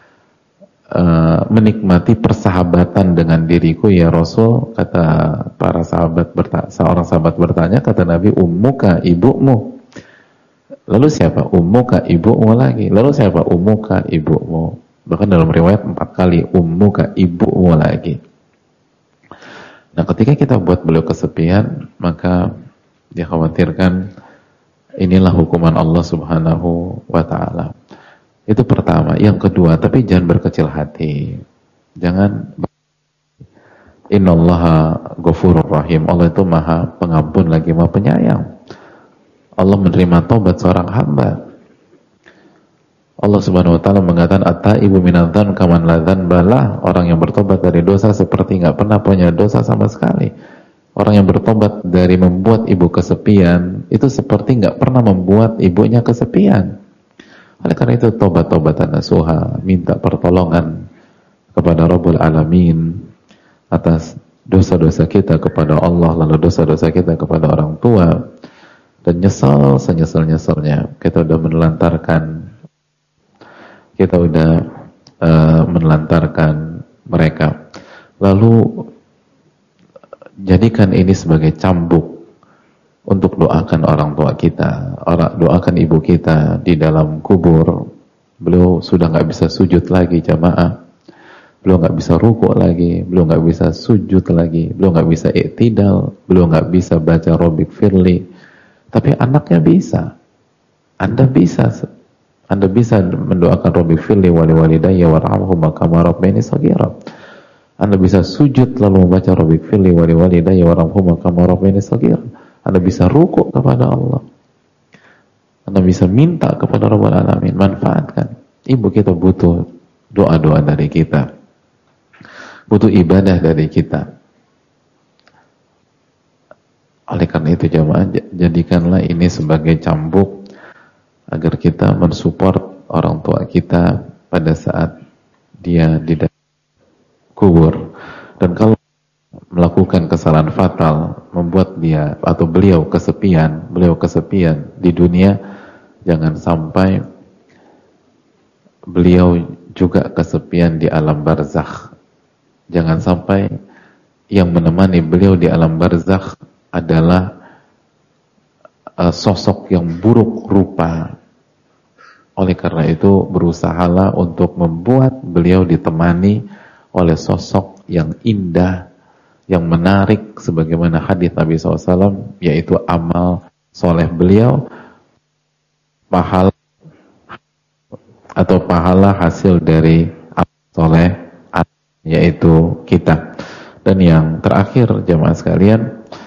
menikmati persahabatan dengan diriku ya Rasul? Kata para sahabat, seorang sahabat bertanya, kata Nabi, ummuka, ibumu. Lalu siapa? Ummuka, ibumu lagi. Lalu siapa? Ummuka, ibumu. Bahkan dalam riwayat 4 kali, ummuka, ibumu lagi. Nah, ketika kita buat beliau kesepian, maka dikhawatirkan inilah hukuman Allah Subhanahu wa ta'ala. Itu pertama. Yang kedua, tapi jangan berkecil hati. Innallaha ghafurur rahim. Allah itu maha pengampun lagi maha penyayang. Allah menerima taubat seorang hamba. Allah Subhanahu wa taala mengatakan, at-taibu minadz-dzan kaman la dzanbalah. Orang yang bertobat dari dosa seperti enggak pernah punya dosa sama sekali. Orang yang bertobat dari membuat ibu kesepian itu seperti enggak pernah membuat ibunya kesepian. Oleh karena itu tobat-tobatan nasuha, minta pertolongan kepada Rabbul Alamin atas dosa-dosa kita kepada Allah, lalu dosa-dosa kita kepada orang tua, dan nyesal senyesal-nyesalnya kita udah menelantarkan mereka. Lalu jadikan ini sebagai cambuk untuk doakan orang tua kita, doakan ibu kita di dalam kubur. Beliau sudah nggak bisa sujud lagi, jamaah. Beliau nggak bisa rukuk lagi, beliau nggak bisa sujud lagi, beliau nggak bisa i'tidal, beliau nggak bisa baca Rabbik firli. Tapi anaknya bisa. Anda bisa mendoakan Rabbik firli wali walidayya warhamhuma kama rabbayani shaghira. Anda bisa sujud lalu membaca Rabbik firli wali walidayya warhamhuma kama rabbayani shaghira. Anda bisa rukuk kepada Allah. Anda bisa minta kepada Rabbul Alamin. Manfaatkan. Ibu kita butuh doa-doa dari kita. Butuh ibadah dari kita. Oleh karena itu jamaah, jadikanlah ini sebagai cambuk agar kita mensupport orang tua kita pada saat dia di dalam kubur. Dan kalau melakukan kesalahan fatal, membuat dia atau beliau kesepian di dunia, jangan sampai beliau juga kesepian di alam barzakh. Jangan sampai yang menemani beliau di alam barzakh adalah sosok yang buruk rupa, Oleh karena itu berusahalah untuk membuat beliau ditemani oleh sosok yang indah, yang menarik, sebagaimana hadis Nabi SAW, yaitu amal soleh beliau, pahala atau pahala hasil dari amal soleh, yaitu kita. Dan yang terakhir jamaah sekalian,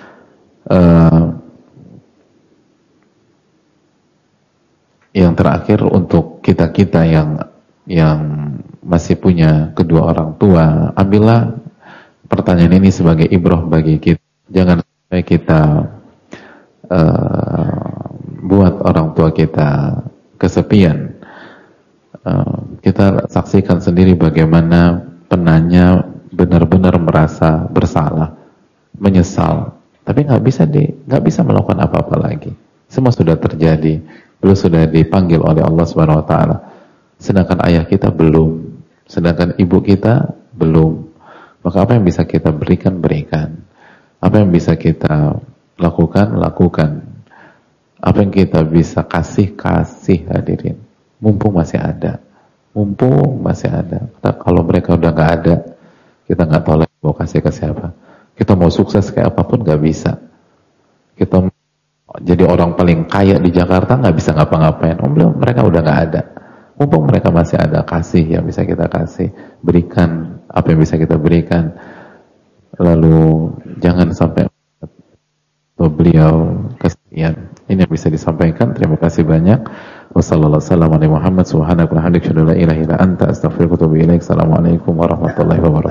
yang terakhir untuk kita-kita yang masih punya kedua orang tua, ambillah pertanyaan ini sebagai ibrah bagi kita. Jangan sampai kita buat orang tua kita kesepian. Kita saksikan sendiri bagaimana penanya benar-benar merasa bersalah, menyesal, tapi nggak bisa melakukan apa-apa lagi. Semua sudah terjadi, beliau sudah dipanggil oleh Allah Subhanahu Wa Taala. Sedangkan ayah kita belum, sedangkan ibu kita belum. Maka apa yang bisa kita berikan, apa yang bisa kita lakukan, apa yang kita bisa kasih, hadirin. Mumpung masih ada. Karena kalau mereka udah nggak ada, kita nggak tahu lagi mau kasih ke siapa. Kita mau sukses kayak apapun nggak bisa. Kita jadi orang paling kaya di Jakarta nggak bisa ngapa-ngapain. Mereka udah nggak ada. Mumpung mereka masih ada, kasih yang bisa kita kasih, berikan apa yang bisa kita berikan. Lalu jangan sampai beliau kesepian. Ini yang bisa disampaikan. Terima kasih banyak. Wassalamualaikum warahmatullahi wabarakatuh.